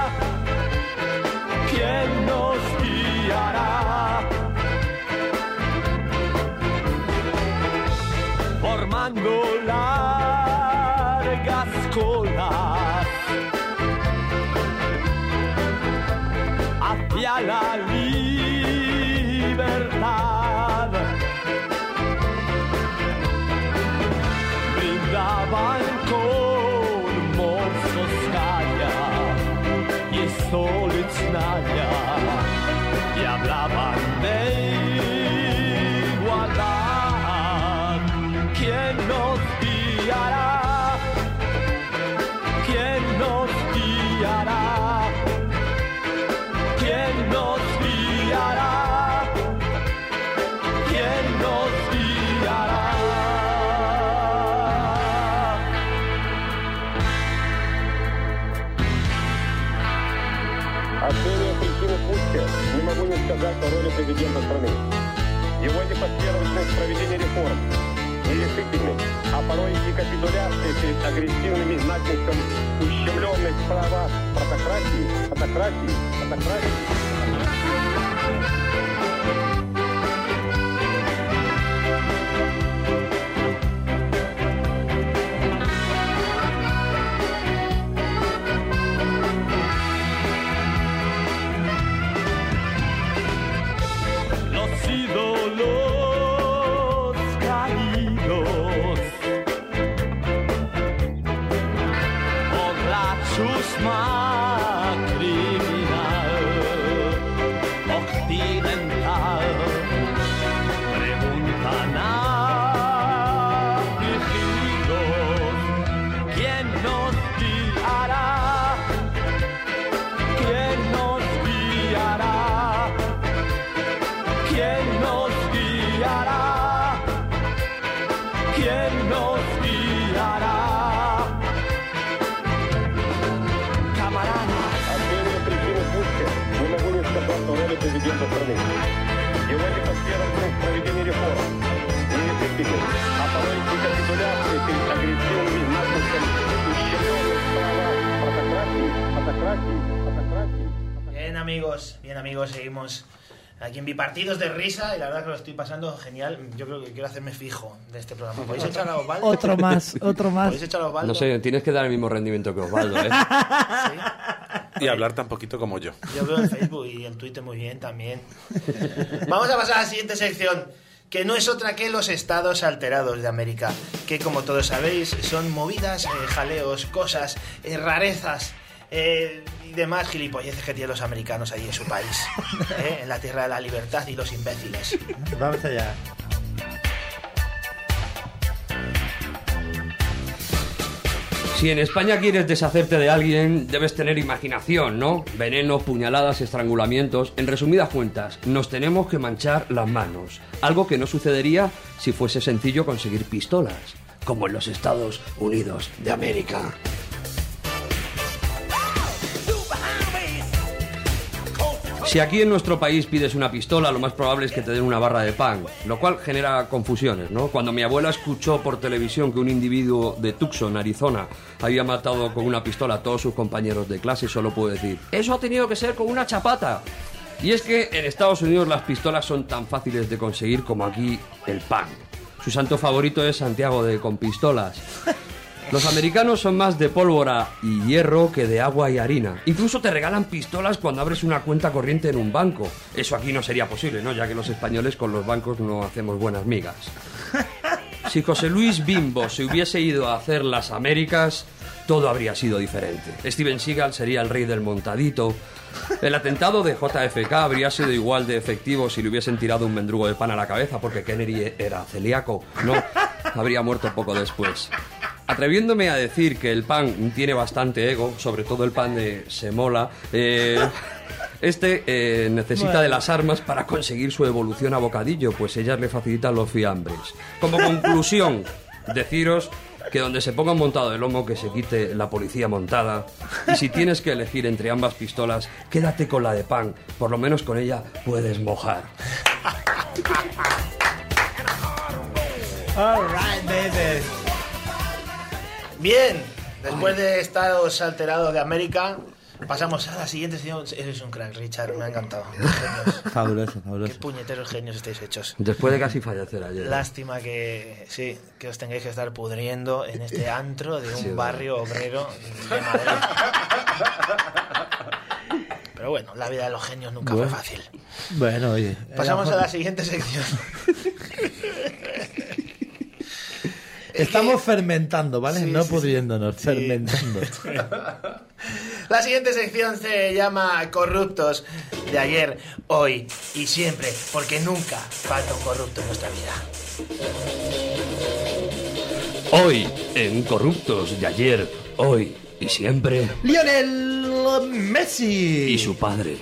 ¿Quién nos guiará? Formando largas colas hacia la libertad. Brindaban con Moscoskaya y Solitznaya y hablaban de igualdad. сказать о роли президента страны. Его непоследовательность в проведении реформ, нерешительность, а порой и капитуляция перед агрессивными натиском ущемленных права протократии, автократии, автократии. Ídolos caídos por la chusma criminal occidental preguntan a vigilos quién nos guiará, quién nos guiará, quién nos guiará, quién nos guiará. Camaradas. Оценивая причины путча, не могу не сказать о роли президента страны. Его непоследовательность в проведении реформ, нерешительность, а порой и капитуляция перед агрессивными натиском ущемленных права протократии, автократии, автократии. Bien amigos, bien amigos, seguimos aquí en Bipartidos de Risa y la verdad que lo estoy pasando genial. Yo creo que quiero hacerme fijo de este programa. ¿Podéis echar a Osvaldo? Otro más, otro más. ¿Podéis echar a Osvaldo? No sé, tienes que dar el mismo rendimiento que Osvaldo, ¿eh? ¿Sí? Y hablar tan poquito como yo. Yo veo en Facebook y en Twitter muy bien también. Vamos a pasar a la siguiente sección, que no es otra que los estados alterados de América, que como todos sabéis son movidas, eh, jaleos, cosas, eh, rarezas eh, y demás gilipolleces que tienen los americanos ahí en su país, eh, en la tierra de la libertad y los imbéciles. Vamos allá. Si en España quieres deshacerte de alguien, debes tener imaginación, ¿no? Veneno, puñaladas, estrangulamientos. En resumidas cuentas, nos tenemos que manchar las manos. Algo que no sucedería si fuese sencillo conseguir pistolas, como en los Estados Unidos de América. Si aquí en nuestro país pides una pistola, lo más probable es que te den una barra de pan, lo cual genera confusiones, ¿no? Cuando mi abuela escuchó por televisión que un individuo de Tucson, Arizona, había matado con una pistola a todos sus compañeros de clase, solo puedo decir, eso ha tenido que ser con una chapata. Y es que en Estados Unidos las pistolas son tan fáciles de conseguir como aquí el pan. Su santo favorito es Santiago de Compistolas. Los americanos son más de pólvora y hierro que de agua y harina. Incluso te regalan pistolas cuando abres una cuenta corriente en un banco. Eso aquí no sería posible, ¿no? Ya que los españoles con los bancos no hacemos buenas migas. Si José Luis Bimbo se hubiese ido a hacer las Américas, todo habría sido diferente. Steven Seagal sería el rey del montadito. El atentado de J F K habría sido igual de efectivo si le hubiesen tirado un mendrugo de pan a la cabeza, porque Kennedy era celíaco. No, habría muerto poco después. Atreviéndome a decir que el pan tiene bastante ego, sobre todo el pan de semola, eh, este eh, necesita bueno. de las armas para conseguir su evolución a bocadillo, pues ellas le facilitan los fiambres. Como conclusión, deciros que donde se ponga un montado de lomo, que se quite la policía montada. Y si tienes que elegir entre ambas pistolas, quédate con la de pan, por lo menos con ella puedes mojar. All right, baby. Bien, después de estados alterados de América, pasamos a la siguiente sección. Eres un crack, Richard, me ha encantado. Genios. Fabuloso, Qué fabuloso. puñeteros genios estáis hechos. Después de casi fallecer ayer. Lástima que sí, que os tengáis que estar pudriendo en este antro de un Sí, barrio obrero de Madrid. Pero bueno, la vida de los genios nunca Bueno. fue fácil. Bueno, oye. Pasamos eh, a la siguiente sección. Estamos fermentando, ¿vale? Sí, no sí, pudriéndonos, sí. fermentando. La siguiente sección se llama Corruptos de ayer, hoy y siempre, porque nunca falta un corrupto en nuestra vida. Hoy, en Corruptos de ayer, hoy y siempre, Lionel Messi. y su padre.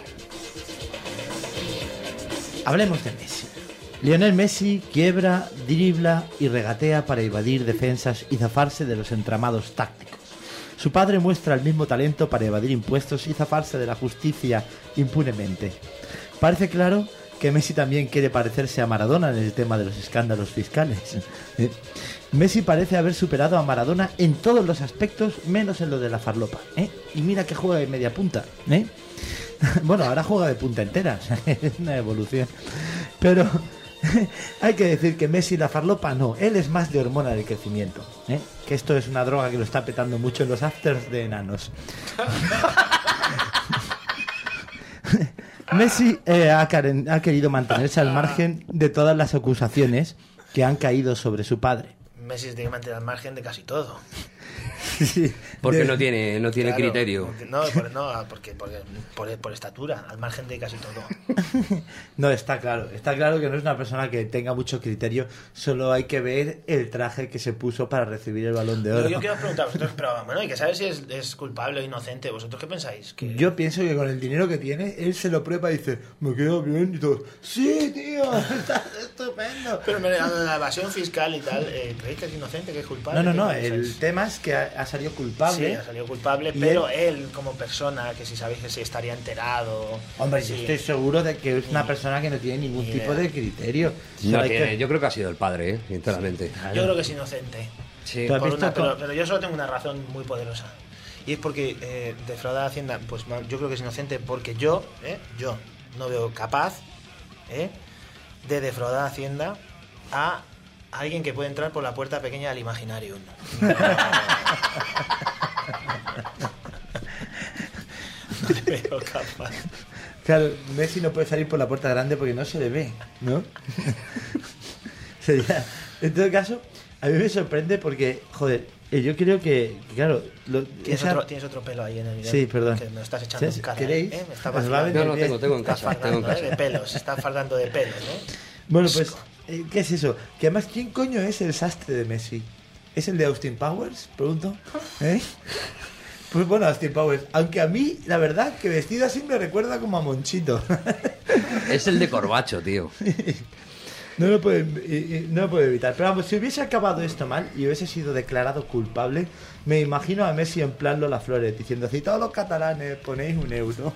Hablemos de Messi. Lionel Messi quiebra, dribla y regatea para evadir defensas y zafarse de los entramados tácticos. Su padre muestra el mismo talento para evadir impuestos y zafarse de la justicia impunemente. Parece claro que Messi también quiere parecerse a Maradona en el tema de los escándalos fiscales. ¿Eh? Messi parece haber superado a Maradona en todos los aspectos, menos en lo de la farlopa. ¿Eh? Y mira que juega de media punta. ¿Eh? Bueno, ahora juega de punta entera. Es una evolución. Pero hay que decir que Messi la farlopa no. Él es más de hormona del crecimiento. ¿Eh? Que esto es una droga que lo está petando mucho en los afters de enanos. Messi eh, ha, caren- ha querido mantenerse al margen de todas las acusaciones que han caído sobre su padre. Messi se tiene que mantener al margen de casi todo. Sí, Porque de- no tiene, no tiene Claro, criterio. porque- no, por, no, porque, porque por, por estatura, al margen de casi todo. No, está claro. Está claro que no es una persona que tenga mucho criterio. Solo hay que ver el traje que se puso para recibir el Balón de Yo, Oro. yo quiero preguntar a vosotros, pero bueno, hay que saber si es, es culpable o inocente. ¿Vosotros qué pensáis? Que... Yo pienso que con el dinero que tiene, él se lo prueba y dice, me queda bien y todo. Sí, tío, está estupendo. Pero me- la, la evasión fiscal y tal, eh, ¿creéis que es inocente, que es culpable? No, no, no. ¿Qué El pensáis? tema es que ha, ha salido culpable. Sí, ha salido culpable, Y pero él... como persona, que si sabéis que si estaría enterado... Hombre, sí. yo estoy seguro de que es una persona que no tiene ningún Ni tipo idea. de criterio. No Solo hay tiene- que- Yo creo que ha sido el padre, ¿eh? Sinceramente. Yo creo que es inocente. Sí. ¿Tú has Por visto una- pero, con- pero yo solo tengo una razón muy poderosa. Y es porque eh, defraudar a Hacienda, pues ma- yo creo que es inocente porque yo, eh, yo no veo capaz eh, de defraudar a Hacienda a alguien que puede entrar por la puerta pequeña del Imaginarium. No, no le veo capaz. Claro, Messi no puede salir por la puerta grande porque no se le ve, ¿no? Sería... En todo caso, a mí me sorprende porque, joder, eh, yo creo que, que, claro... Lo, ¿Tienes, esa- otro, tienes otro pelo ahí en el video. Sí, perdón. Que me lo estás echando ¿Sí? en cara. ¿Queréis? ¿eh? Me está Os va a vacilando. venir No, no, bien. tengo, tengo en Estás casa, tengo en fardando, ¿eh? casa. De pelos, estás fardando de pelos, ¿eh? Bueno, pues, eh, ¿qué es eso? Que además, ¿quién coño es el sastre de Messi? ¿Es el de Austin Powers? Pregunto. ¿Eh? Pues bueno, Austin Powers. Aunque a mí, la verdad, que vestido así me recuerda como a Monchito. Es el de Corbacho, tío. No lo puedo, eh, no lo puedo evitar. Pero vamos, si hubiese acabado esto mal y hubiese sido declarado culpable, me imagino a Messi en plan Lola Flores diciendo: si todos los catalanes ponéis un euro.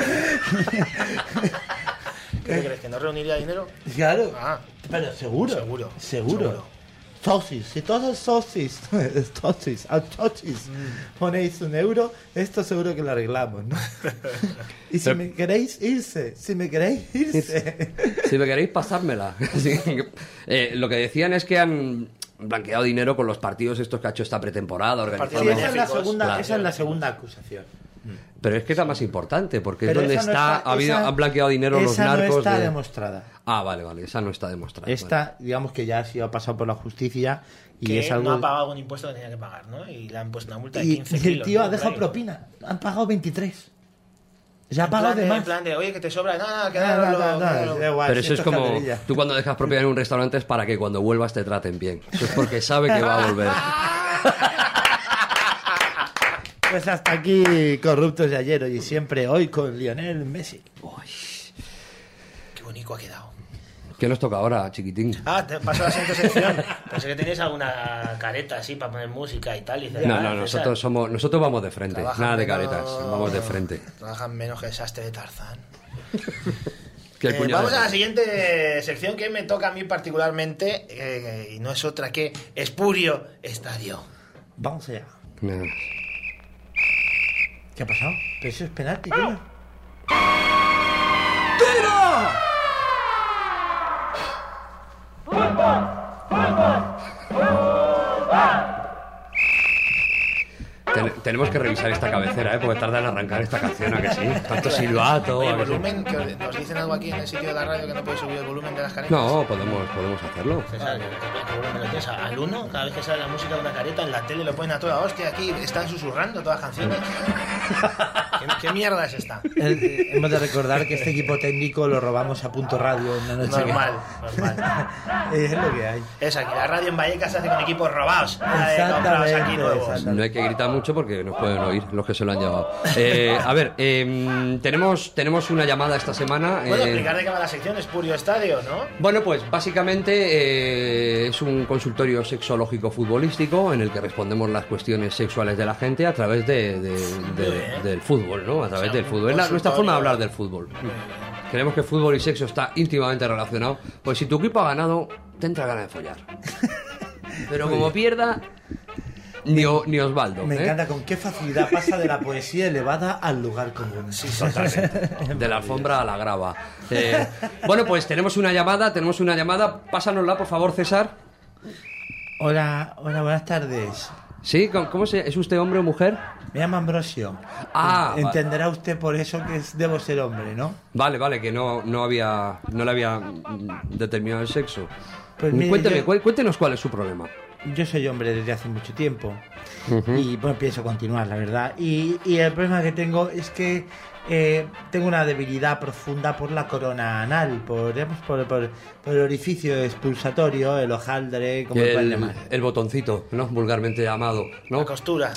¿Qué te crees? ¿Que no reuniría dinero? Claro. Ah. Pero seguro. Seguro, Seguro. seguro. Socis, si todos los socis, socis, a socis, ponéis un euro, esto seguro que lo arreglamos, ¿no? Y si Pero- me queréis irse, si me queréis irse. Si me queréis, pasármela. Sí. Eh, lo que decían es que han blanqueado dinero con los partidos estos que ha hecho esta pretemporada, Sí, organizando. Partidos esa es la benéficos, segunda, claro. esa es la segunda acusación. Pero es que es la más importante, porque Pero es donde esa no está, ha habido, esa- han blanqueado dinero los esa narcos. no está de- demostrada. Ah, vale, vale, esa no está demostrada. Esta, digamos que ya ha sido pasado por la justicia y Que es algo. no ha pagado un impuesto que tenía que pagar, ¿no? Y le han puesto una multa de y, quince y kilos. el tío ¿no? ha dejado Por ahí. propina. Han pagado veintitrés. Ya ha En pagado plan de de, más. en plan de, oye, que te sobra. No, no, No, quédalo. no, no, no, quédalo. da igual, Pero si eso es esto como calderilla. tú cuando dejas propiedad en un restaurante es para que cuando vuelvas te traten bien. Eso es porque sabe que va a volver. Pues hasta aquí Corruptos de ayer y siempre hoy con Lionel Messi. Qué bonito ha quedado. ¿Qué nos toca ahora, chiquitín? Ah, te paso a la siguiente sección. Pensé que teníais alguna careta así para poner música y tal. Y dices, No, ah, no, César, nosotros somos, nosotros vamos de frente, trabajan nada de menos- caretas, vamos de frente. Trabajan menos que desastre de Tarzán. Que el Eh, puñado vamos de- a la siguiente sección que me toca a mí particularmente eh, y no es otra que Espurio Estadio. Vamos allá. No. ¿Qué ha pasado? Pero eso es penalti, tío. Ten- tenemos que revisar esta cabecera, ¿eh? Porque tarda en arrancar esta canción, ¿a que sí? Tanto silbato. Oye, ¿a que sí? volumen, que nos dicen algo aquí en el sitio de la radio que no puede subir el volumen de las caretas. No, podemos, podemos hacerlo. César, ¿qué, qué- qué volumen lo tienes? ¿Al uno? Cada vez que sale la música de una careta en la tele lo ponen a toda hostia aquí, están susurrando todas las canciones. ¿Qué, qué mierda es esta? Eh, hemos de recordar que este equipo técnico lo robamos a Punto Radio una noche. que- Normal, normal. Es lo que hay. Es aquí, la radio en Vallecas se hace con equipos robados. Nada de comprados aquí nuevos. exactamente. No hay que gritar mucho porque nos pueden oír los que se lo han llevado. Eh, a ver, em, tenemos, tenemos una llamada esta semana. Puedo eh, explicar de qué va la sección Espurio Estadio, ¿no? Bueno, pues básicamente eh, es un consultorio sexológico futbolístico en el que respondemos las cuestiones sexuales de la gente a través de, de- de- bien. del fútbol, ¿no? A través O sea, del un fútbol. Es la- nuestra consultorio. forma de hablar del fútbol. creemos que fútbol y sexo está íntimamente relacionado, pues si tu equipo ha ganado, te entra ganas de follar. Pero como pierda, ni, o- ni Osvaldo. Me ¿eh? encanta con qué facilidad pasa de la poesía elevada al lugar común. Sí, totalmente. De la alfombra a la grava. Eh, bueno, pues tenemos una llamada, tenemos una llamada. Pásanosla, por favor, César. Hola, hola, buenas tardes. ¿Sí? ¿Cómo cómo se, ¿Es usted hombre o mujer? Me llamo Ambrosio. Ah, Entenderá usted por eso que es- debo ser hombre, ¿no? Vale, vale, que no, no había no le había mm, determinado el sexo. Pues mire, Cuénteme, yo- cué- cuéntenos cuál es su problema. Yo soy hombre desde hace mucho tiempo y bueno, pienso continuar, la verdad. Y, y el problema que tengo es que eh, tengo una debilidad profunda por la corona anal, por, digamos, por, por- por el orificio expulsatorio, el hojaldre, como lo pueden El, llamar. el botoncito, ¿no? Vulgarmente llamado, ¿no? La costura.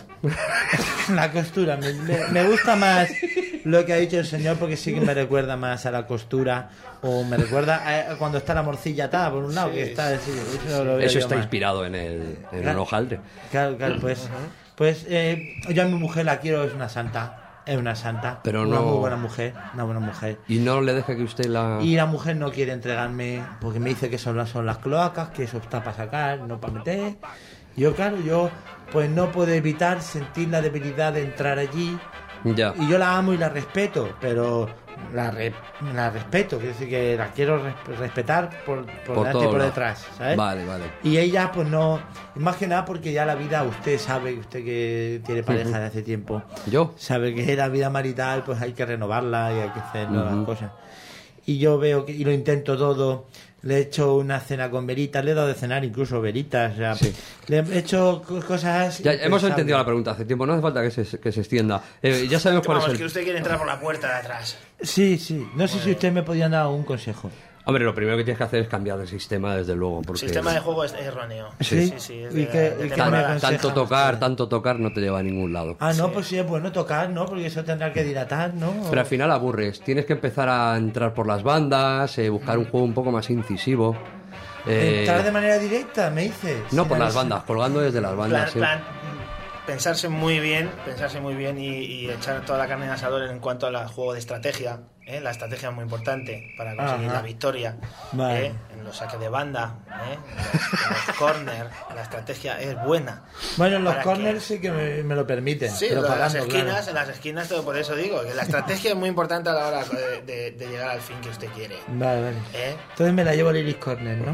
La costura, me, me- me gusta más lo que ha dicho el señor porque sí que me recuerda más a la costura o me recuerda a, a cuando está la morcilla atada por un lado, que está... sí, eso lo veo Eso yo está más. inspirado en el, en el Claro. hojaldre. Claro, claro, pues, pues eh, yo a mi mujer la quiero, es una santa, es una santa, Pero una no- muy buena mujer, una buena mujer. Y no le deja que usted la... Y la mujer no quiere entregarme porque me dice que son las, son las cloacas, que eso está para sacar, no para meter. Y yo, claro, yo pues no puedo evitar sentir la debilidad de entrar allí. Ya. Y yo la amo y la respeto, pero la, re- la respeto, quiero decir que la quiero res- respetar por, por, Por delante y todos por lados. detrás, ¿sabes? Vale, vale. Y ella, pues no, más que nada porque ya la vida, usted sabe, usted que tiene pareja de hace tiempo, ¿Yo? sabe que la vida marital, pues hay que renovarla y hay que hacer nuevas Ujú. cosas. Y yo veo que, y lo intento todo, le he hecho una cena con veritas, le he dado de cenar incluso veritas, o sea, Sí. le he hecho co- cosas... Ya hemos impensables. entendido la pregunta hace tiempo, no hace falta que se, que se extienda. Eh, ya sabemos cuál Vamos, es que el... usted quiere entrar por la puerta de atrás. Sí, sí, no sé si usted me podía dar un consejo. Hombre, lo primero que tienes que hacer es cambiar de sistema, desde luego, El porque... sistema de juego es erróneo. Sí. sí, sí. Es ¿Y de, qué- de y qué me temporada. aconseja? Tanto tocar, tanto tocar no te lleva a ningún lado. Ah, no, Sí. pues sí es bueno tocar, ¿no? Porque eso tendrá que dilatar, ¿no? Pero al final aburres. Tienes que empezar a entrar por las bandas, eh, buscar un juego un poco más incisivo. Eh, Entrar de manera directa, me dices. no Sin por las aviso. bandas, colgando desde las Plan, bandas. sí. plan, pensarse muy bien, pensarse muy bien y, y echar toda la carne en asador en cuanto al juego de estrategia. ¿eh? La estrategia es muy importante para conseguir Ajá. la victoria. Vale. ¿eh? En los saques de banda, ¿eh? en los, en los corners, la estrategia es buena. Bueno, en los ¿Para corners qué? sí que me, me lo permiten. Sí, pero lo de las pagando, esquinas, claro. en las esquinas, todo por eso digo, que la estrategia es muy importante a la hora de, de- de llegar al fin que usted quiere. Vale, vale. ¿eh? Entonces me la llevo al Iris Corner, ¿no?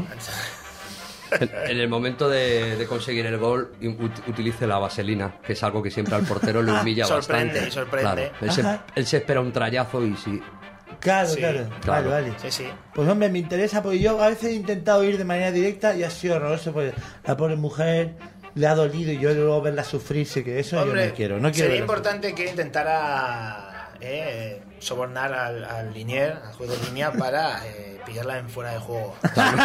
En, en el momento de, de conseguir el gol, ut- utilice la vaselina, que es algo que siempre al portero le humilla Sorprende, bastante. y sorprende. Claro, él, se, Ajá. él se espera un trayazo y si... Claro, Sí, claro. claro. Vale, vale. Sí, sí. Pues hombre, me interesa porque yo a veces he intentado ir de manera directa y ha sido horroroso porque la pobre mujer le ha dolido y yo luego verla sufrirse, que eso Hombre, yo no quiero. No quiero sería verla importante que intentara eh, sobornar al, al linier, al juez de línea, para eh, pillarla en fuera de juego. sufrir.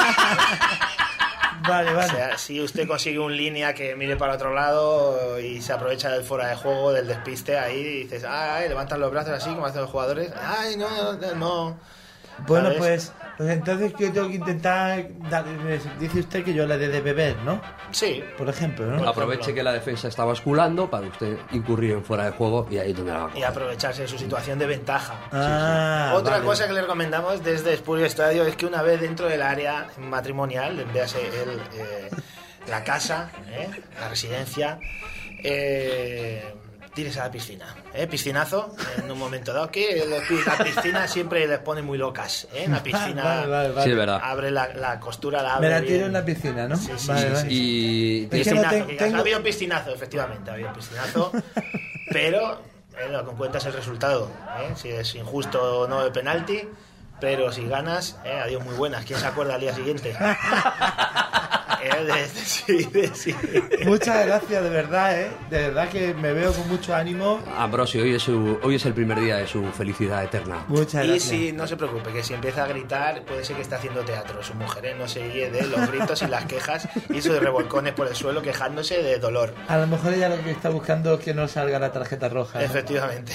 Vale, vale. O sea, si usted consigue un línea que mire para otro lado y se aprovecha del fuera de juego, del despiste, ahí dices, ay, levantan los brazos así como hacen los jugadores, ay, no, no, no. Bueno, ¿Sabes? pues, pues entonces yo tengo que intentar, dar- dice usted que yo le dé de beber, ¿no? Sí, Por ejemplo, ¿no? Aproveche que la defensa está basculando para usted incurrir en fuera de juego y ahí es donde la va a y coger. aprovecharse de su situación de ventaja. Ah, Otra vale. cosa que le recomendamos desde Spurs Estadio es que una vez dentro del área matrimonial, véase el, eh, la casa, eh, la residencia, eh, tires a la piscina. ¿eh? Piscinazo en un momento dado, que los pi- la piscina siempre les pone muy locas. ¿eh? La piscina Vale, vale, vale. Sí, es verdad. abre la, la costura, la Me abre la tiro bien. en la piscina, ¿no? Sí, sí, vale, sí, vale. Y Es que tienes no Piscinazo, te- que ya- tengo- Había un piscinazo, efectivamente, había un piscinazo, pero eh, lo que cuenta es el resultado. ¿eh? Si es injusto o no el penalti, pero si ganas, eh, adiós muy buenas. ¿Quién se acuerda al día siguiente? Eh, de- de- sí, de- sí. Muchas gracias, de verdad, ¿eh? De verdad que me veo con mucho ánimo. Ambrosio, hoy es, su, hoy es el primer día de su felicidad eterna. Muchas Y gracias. si no se preocupe, que si empieza a gritar, puede ser que esté haciendo teatro. Su mujer, ¿eh? No se guíe de los gritos y las quejas y sus revolcones por el suelo quejándose de dolor. A lo mejor ella lo que está buscando es que no salga la tarjeta roja, ¿no? Efectivamente.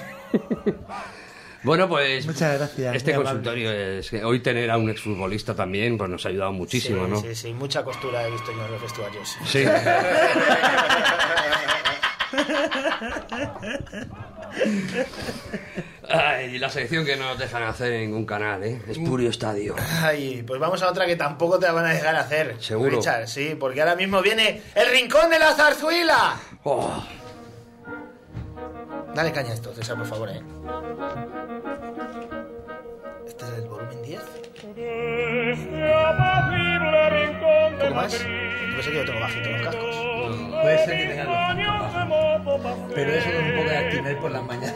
Bueno, pues Muchas gracias, este muy amable. consultorio es que hoy tener a un exfutbolista también pues nos ha ayudado muchísimo, sí, ¿no? Sí, sí, mucha costura he visto yo en los vestuarios. Sí. Ay, la sección que no nos dejan hacer en ningún canal, ¿eh? Espurio Estadio. Ay, pues vamos a otra que tampoco te la van a dejar hacer. ¿Seguro? Richard, sí, porque ahora mismo viene el Rincón de la Zarzuela. Oh. Dale caña a esto, César, por favor, ¿eh? Este es el volumen diez. ¿Un poco más? Yo pensé que yo tengo bajito los cascos. Puede ser que tengas los cascos bajos. Pero eso con un poco de actimer por las mañanas.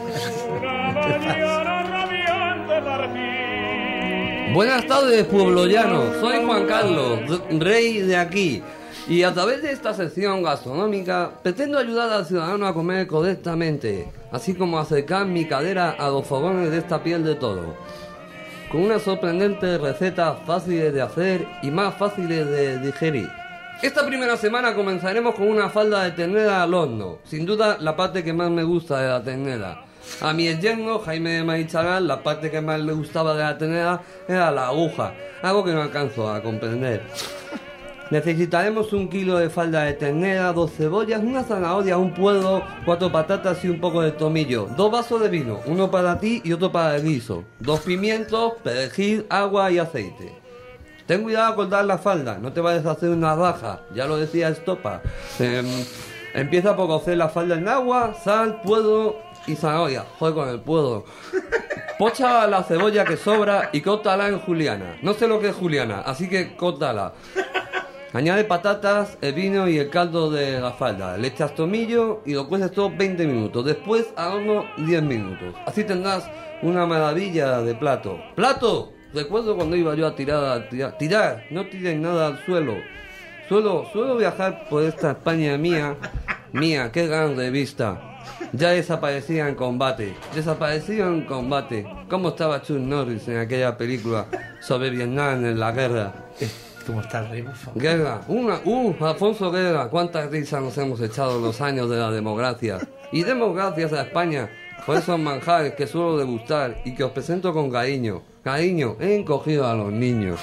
Buenas tardes, pueblo llano. Soy Juan Carlos, rey de aquí. Y a través de esta sección gastronómica pretendo ayudar al ciudadano a comer correctamente, así como acercar mi cadera a los fogones de esta piel de toro, con unas sorprendentes recetas fáciles de hacer y más fáciles de digerir. Esta primera semana comenzaremos con una falda de ternera al horno, sin duda la parte que más me gusta de la ternera. A mi yerno, Jaime de Marichalar, la parte que más le gustaba de la ternera era la aguja, algo que no alcanzo a comprender. Necesitaremos un kilo de falda de ternera, dos cebollas, una zanahoria, un puerro, cuatro patatas y un poco de tomillo, dos vasos de vino, uno para ti y otro para el guiso, dos pimientos, perejil, agua y aceite. Ten cuidado a cortar la falda, no te vayas a hacer una raja, ya lo decía Estopa. Eh, empieza por cocer la falda en agua, sal, puerro y zanahoria. Joder con el puerro. Pocha la cebolla que sobra y córtala en juliana. No sé lo que es juliana, así que córtala. Añade patatas, el vino y el caldo de la falda. Le echas tomillo y lo cueces todo veinte minutos. Después a horno diez minutos. Así tendrás una maravilla de plato. ¡Plato! Recuerdo cuando iba yo a tirar, a tirar, tirar, no tiren nada al suelo. Suelo, suelo viajar por esta España mía, mía, qué grande vista. Ya desaparecía en combate, desaparecía en combate. ¿Cómo estaba Chuck Norris en aquella película sobre Vietnam en la guerra? ¿Cómo está el rey, por favor? Guerra, una, uh, Alfonso Guerra, cuántas risas nos hemos echado en los años de la democracia. Y demos gracias a España por esos manjares que suelo degustar y que os presento con cariño. Cariño, he encogido a los niños.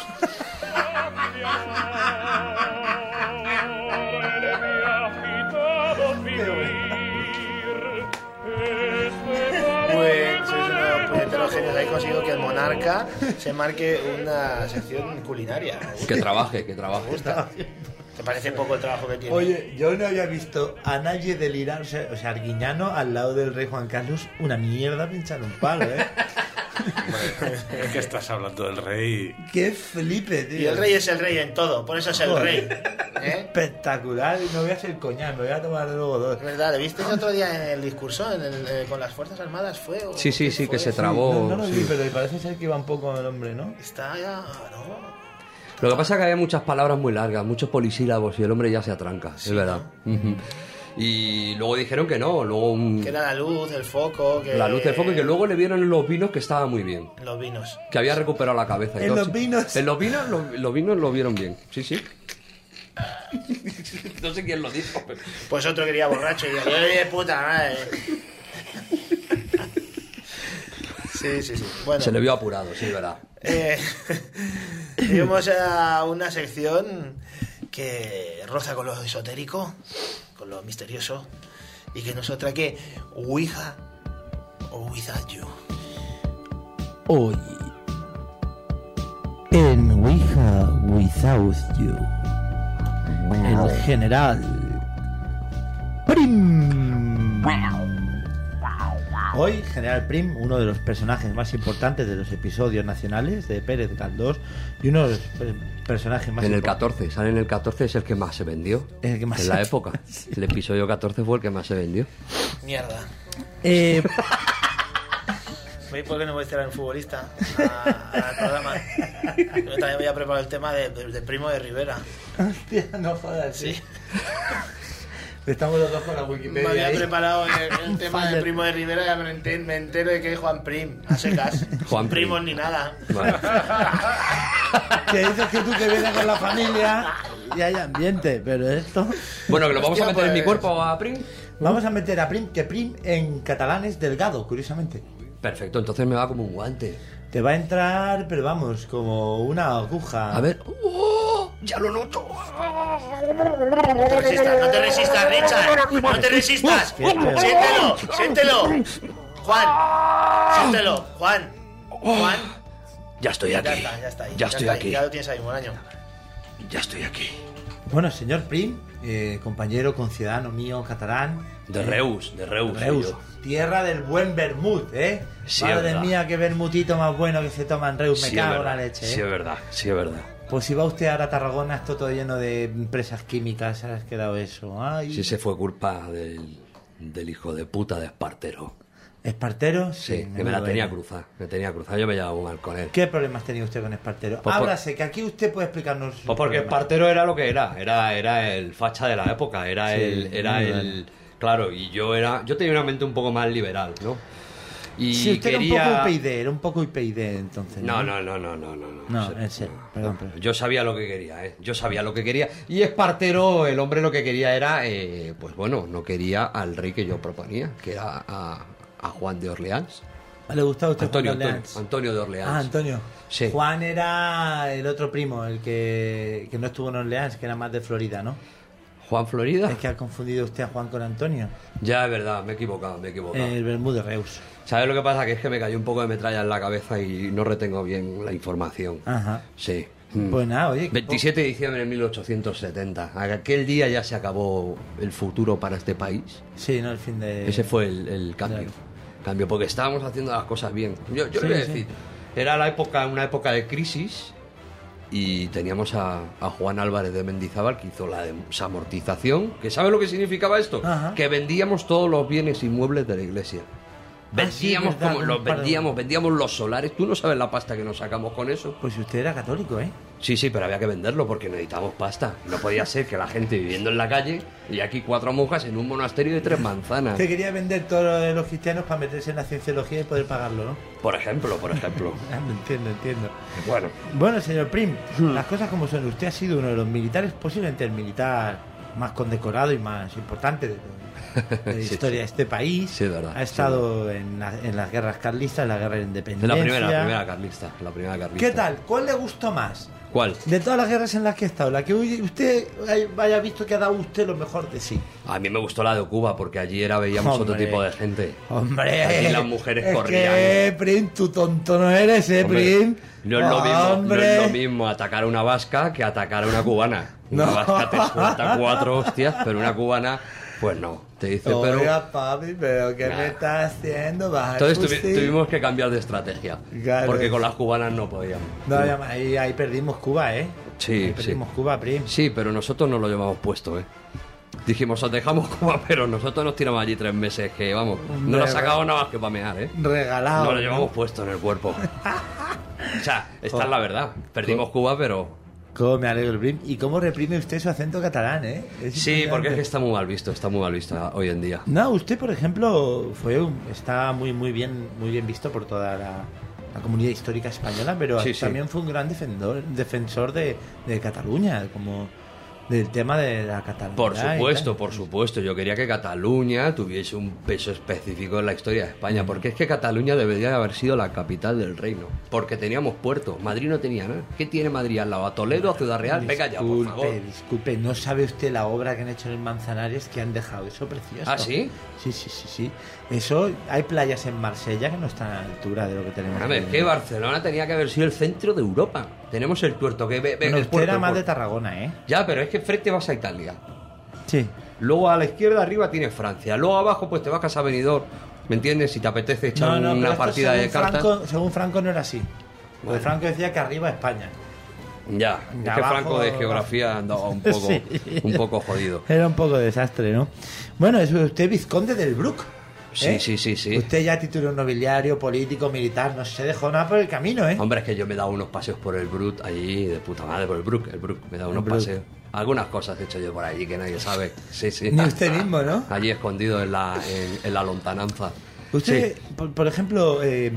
Pues sois unos puñeteros genios. Habéis conseguido que el Monarca se marque una sección culinaria. Que trabaje, que trabaje. Me gusta. ¿Te parece poco el trabajo que tiene? Oye, yo no había visto a nadie delirar, o sea, o sea, Arguiñano al lado del rey Juan Carlos, una mierda pinchar un palo, ¿eh? Es que estás hablando del rey. ¡Qué flipe, tío! Y el rey es el rey en todo, por eso es el Joder. rey. ¿Eh? Espectacular, no voy a ser coñac, me voy a tomar luego dos. Es verdad, ¿le viste el otro día en el discurso en el, eh, con las Fuerzas Armadas? ¿Fue? o Sí, sí, qué sí, fue? que se Sí, trabó. no, no lo vi, Sí. pero parece ser que iba un poco el hombre, ¿no? Está ya... ¿no? Lo que pasa es que había muchas palabras muy largas, muchos polisílabos y el hombre ya se atranca, Sí, es verdad. Ujú. Y luego dijeron que no, luego un- Que era la luz, el foco, que... la luz del foco y que luego le vieron en los vinos que estaba muy bien, En los vinos. que había recuperado la cabeza. y ¿En todo. los vinos? En los vinos, lo- los vinos lo vieron bien, sí, sí. No sé quién lo dijo, pero... Pues otro quería borracho y yo, ¡eh, puta madre! Sí, sí, sí. Bueno, Se le vio apurado, sí, verdad. eh, llegamos a una sección que roza con lo esotérico, con lo misterioso, y que no es otra que Ouija o Without You. Hoy, en Ouija Without You, el general Prim. Hoy, General Prim, uno de los personajes más importantes de los episodios nacionales de Pérez Galdós y uno de los per- personajes más En el importantes. catorce, sale en el catorce, es el que más se vendió. El que más en se- la época. El episodio catorce fue el que más se vendió. Mierda. Eh, ¿Veis por qué no voy a estar en futbolista a- al programa? Yo también voy a preparar el tema de, de- de Primo de Rivera. hostia, no jodas, Sí. sí. Estamos los dos con la Me Wikipedia. había ahí. preparado el, el tema de Vale. Primo de Rivera y ya me entero, me entero de que es Juan Prim, a secas. Juan Sin primos Prim. ni nada. Vale. Que dices que tú que vienes con la familia y hay ambiente, pero esto... Bueno, que lo vamos a Hostia, meter en mi pues- cuerpo a Prim. Vamos a meter a Prim, que Prim en catalán es delgado, curiosamente. Perfecto, entonces me va como un guante. Te va a entrar, pero vamos, como una aguja. A ver. ¡Oh! Ya lo noto. No te resistas, no te resistas, Richard. No te resistas. Siéntelo, siéntelo. Juan, siéntelo. Juan. Juan. Ya estoy aquí. Ya está, ya está ahí. Ya estoy está aquí. ahí. Ya lo tienes ahí, Moraño. Ya estoy aquí. Bueno, señor Prim, eh, compañero conciudadano mío catalán. De eh, Reus, de Reus. Reus, yo. tierra del buen vermut, ¿eh? Sí, Madre es verdad. mía, qué vermutito más bueno que se toma en Reus, me Sí, es cago en la verdad. leche, ¿eh? Sí, es verdad, sí, es verdad. Pues si va usted ahora a Tarragona, esto todo lleno de empresas químicas, ¿has quedado eso? Ay. Sí, se fue culpa del, del hijo de puta de Espartero. ¿Espartero? Sí, me que me la lo tenía veo. cruzada. Me tenía cruzada, yo me llevaba muy mal con él. ¿Qué problemas tenía usted con Espartero? Pues por- Ábrase, que aquí usted puede explicarnos. sus Pues porque problemas. Espartero era lo que era, era, era el facha de la época, era Sí, el, era muy el, bueno. claro, y yo era, yo tenía una mente un poco más liberal, ¿no? Y Sí, usted quería, era un poco I P I D, era un poco I P I D entonces. no, no, no, no, no, no, no, No, Sí. en serio, perdón, perdón. Yo sabía lo que quería, ¿eh? Yo sabía lo que quería. Y Espartero, el hombre lo que quería era, eh, pues bueno, no quería al rey que yo proponía, que era a, a Juan de Orleans. ¿Le gustaba a usted Antonio, Juan de Antonio, Orleans? Antonio de Orleans. Ah, Antonio. Sí. Juan era el otro primo, el que, que no estuvo en Orleans, que era más de Florida, ¿no? Juan Florida. Es que ha confundido usted a Juan con Antonio. Ya, es verdad, me he equivocado, me he equivocado. El Bermú de Reus. ¿Sabes lo que pasa? Que es que me cayó un poco de metralla en la cabeza y no retengo bien la información. Ajá. Sí. Mm. Pues nada, oye. veintisiete de diciembre de mil ochocientos setenta. Aquel día ya se acabó el futuro para este país. Sí, no, el fin de. Ese fue el, el cambio. Claro. Cambio, porque estábamos haciendo las cosas bien. Yo, yo Sí, le voy a sí. decir, era la época, una época de crisis y teníamos a, a Juan Álvarez de Mendizábal que hizo la desamortización. ¿Que sabe lo que significaba esto? Ajá. Que vendíamos todos los bienes inmuebles de la iglesia. Vendíamos Ah, sí, verdad, como un los par de- vendíamos, vendíamos los solares. Tú no sabes la pasta que nos sacamos con eso. Pues usted era católico, ¿eh? Sí, sí, pero había que venderlo porque necesitamos pasta. No podía ser que la gente viviendo en la calle y aquí cuatro monjas en un monasterio de tres manzanas. Usted quería vender todo lo de los cristianos para meterse en la cienciología y poder pagarlo, ¿no? Por ejemplo, por ejemplo. Ah, entiendo, entiendo. Bueno, Bueno, señor Prim, Hmm. las cosas como son. Usted ha sido uno de los militares, posiblemente el militar más condecorado y más importante de, de la Sí, historia de este país. Sí, es verdad, Ha estado en, la- en las guerras carlistas, en la guerra de es independencia. la primera, la primera carlista, la primera carlista. ¿Qué tal? ¿Cuál le gustó más? ¿Cuál? De todas las guerras en las que ha estado, la que usted haya visto que ha dado usted lo mejor de sí. A mí me gustó la de Cuba porque allí era veíamos otro Hombre. tipo de gente. Hombre, Allí las mujeres es corrían. que, Prim, tú tonto no eres, ¿eh, Hombre, Prim? no es, lo mismo, no Hombre. es lo mismo atacar a una vasca que atacar a una cubana. Una No. vasca te suelta cuatro hostias, pero una cubana, pues no. Te dice, pero... Oiga, papi, pero ¿qué Nah. me estás haciendo? Baja el Entonces tuvi- fusil. tuvimos que cambiar de estrategia. Claro. Porque con las cubanas no podíamos. No, ya, ahí, ahí perdimos Cuba, ¿eh? Sí, Ahí sí. perdimos Cuba, Prim. Sí, pero nosotros no lo llevamos puesto, ¿eh? Dijimos, os dejamos Cuba, pero nosotros nos tiramos allí tres meses, que vamos, no Hombre, nos sacamos nada más que para mear, ¿eh? Regalado. No lo llevamos puesto en el cuerpo. O sea, esta es la verdad. Perdimos Cuba, pero... Cómo me alegro, Prim. ¿Y cómo reprime usted su acento catalán, eh? Es Sí, porque es que impresionante. está muy mal visto, está muy mal visto hoy en día. No, usted, por ejemplo, fue un- está muy muy bien muy bien visto por toda la, la comunidad histórica española, pero Sí, sí. también fue un gran defensor, defensor de, de Cataluña, como del tema de la Cataluña. Por y tal. supuesto, por supuesto. Yo quería que Cataluña tuviese un peso específico en la historia de España, porque es que Cataluña debería de haber sido la capital del reino, porque teníamos puertos. Madrid no tenía nada. ¿Qué tiene Madrid al lado? ¿A Toledo, a Ciudad Real? Venga ya, por favor. Disculpe, disculpe, ¿no sabe usted la obra que han hecho en el Manzanares que han dejado eso precioso? ¿Ah, sí? Sí, sí, sí, sí. Eso, hay playas en Marsella que no están a la altura de lo que tenemos. A ver, aquí. que Barcelona tenía que haber sido el centro de Europa. Tenemos el tuerto que ve, ve Bueno, el usted puerto, era el más de puerto. Tarragona, ¿eh? Ya, pero es que enfrente vas a Italia. Sí. Luego a la izquierda arriba tienes Francia. Luego abajo pues te vas a Casa Benidorm. ¿Me entiendes? Si te apetece echar No, no, pero una esto partida según de cartas. Franco, según Franco no era así. Porque Bueno. Franco decía que arriba España. Ya, De es que abajo- Franco de geografía andaba un poco, Sí. un poco jodido. Era un poco desastre, ¿no? Bueno, es usted vizconde del Bruc. Sí, ¿eh? sí, sí, sí. Usted ya tituló nobiliario, político, militar, no se dejó nada por el camino, ¿eh? Hombre, es que yo me he dado unos paseos por el Brut allí, de puta madre, por el Brook, el Brook, me he dado unos Brook. paseos. Algunas cosas he hecho yo por allí que nadie sabe. Sí, sí. Ni usted mismo, ¿no? Allí escondido en la, en, en la lontananza. Usted, Sí. por, por ejemplo, eh,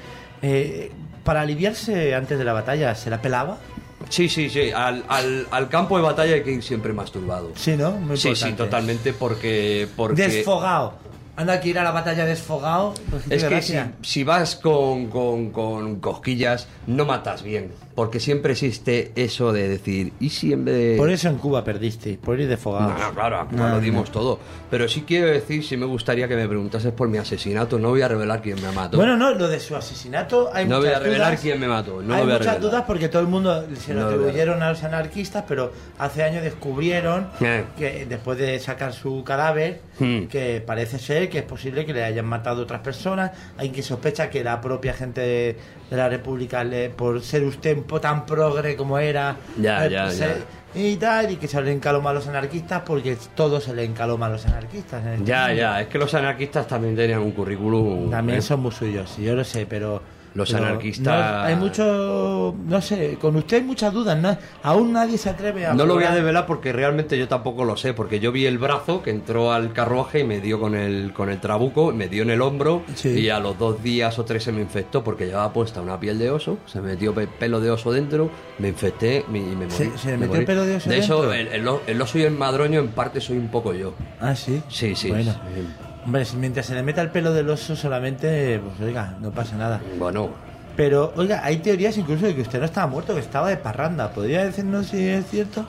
eh, para aliviarse antes de la batalla, ¿se la pelaba? Sí, sí, sí. Al, al, al campo de batalla hay que ir siempre masturbado. Sí, ¿no? Muy Sí, sí, importante. totalmente, porque... porque... Desfogado. Anda que ir a la batalla desfogado. Pues, Es qué que si, gracia. si vas con, con, con cosquillas, no matas bien. porque siempre existe eso de decir, ¿y si en vez de...? Por eso en Cuba perdisteis, por ir de fogados. No, no, claro, a Cuba No, lo no. dimos todo. Pero sí quiero decir, sí me gustaría que me preguntases por mi asesinato. No voy a revelar quién me mató. Bueno, no, lo de su asesinato hay no muchas voy a revelar dudas. quién me mató. No hay lo voy a muchas revelar. dudas porque todo el mundo se lo No lo voy a atribuyeron a los anarquistas, pero hace años descubrieron Eh. que después de sacar su cadáver, Hmm. que parece ser que es posible que le hayan matado otras personas. Hay quien sospecha que la propia gente de, de la República, le, por ser usted un poco tan progre como era, Ya, eh, ya, se- ya. y tal, y que se le encaloma a los anarquistas porque todo se le encaloma a los anarquistas. en este Ya, mundo. ya, es que los anarquistas también tenían un currículum. También ¿eh? son muy suyos, sí, yo lo sé, pero... Los pero anarquistas- no, hay mucho... No sé, con usted hay muchas dudas, ¿no? Aún nadie se atreve a... No lo voy a probar. develar porque realmente yo tampoco lo sé, porque yo vi el brazo que entró al carruaje y me dio con el, con el trabuco, me dio en el hombro Sí. y a los dos días o tres se me infectó porque llevaba puesta una piel de oso, se me metió pe- pelo de oso dentro, me infecté y me morí. ¿Se- se le me metió morí. pelo de oso De dentro? eso, el, el, o- el oso y el madroño en parte soy un poco yo. Ah, sí. Sí, sí. Bueno. sí. Hombre, si mientras se le meta el pelo del oso solamente, pues oiga, no pasa nada. Bueno, Pero, oiga, hay teorías incluso de que usted no estaba muerto, que estaba de parranda. ¿Podría decirnos si es cierto?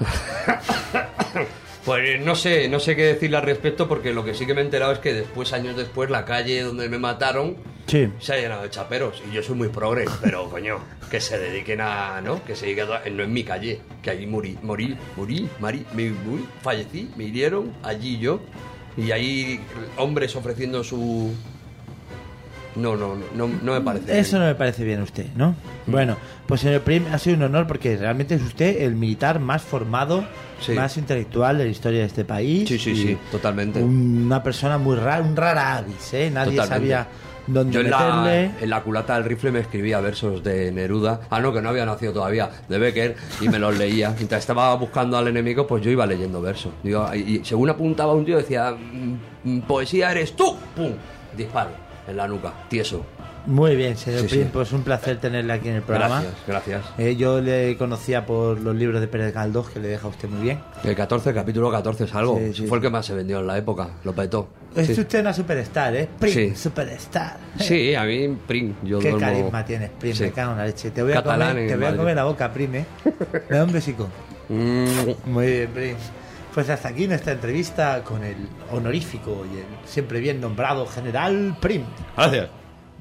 pues no sé, no sé qué decirle al respecto porque lo que sí que me he enterado es que después, años después, la calle donde me mataron Sí. se ha llenado de chaperos y yo soy muy progre, pero coño, que se dediquen a, ¿no? Que se dediquen a, no en mi calle, que allí morí, morí, morí, morí, me, morí, fallecí, me hirieron, allí yo, y ahí hombres ofreciendo su... No, no, no, no, no me parece Eso bien. no me parece bien a usted, ¿no? Bueno, pues señor Prim, ha sido un honor porque realmente es usted el militar más formado, Sí. más intelectual de la historia de este país. Sí, sí, y sí, totalmente. Una persona muy rara, un rara avis, ¿eh? Nadie Totalmente. sabía dónde Yo en la, meterle. en la culata del rifle me escribía versos de Neruda. Ah, no, que no había nacido todavía, de Becker, y me los leía. Mientras estaba buscando al enemigo, pues yo iba leyendo versos. Digo, y, y según apuntaba un tío, decía, "Mm, poesía eres tú, pum, disparo en la nuca, tieso. Muy bien, señor Sí, Prim, sí. pues un placer tenerle aquí en el programa. Gracias, gracias. Eh, yo le conocía por los libros de Pérez Galdós, que le deja a usted muy bien. El catorce, capítulo catorce es algo. Sí, sí, Fue el sí. que más se vendió en la época, lo petó. Es Sí. usted una superstar, ¿eh? Prim, Sí. superstar. Sí, a mí, Prim, yo Qué duermo- carisma tienes, Prim, Sí. me cago en la leche. Te voy a Catalán comer, en te voy a Madrid. comer la boca, Prim, ¿eh? Me da un besico. Mm, Muy bien, Prim. Pues hasta aquí nuestra entrevista con el honorífico y el siempre bien nombrado general Prim. Gracias.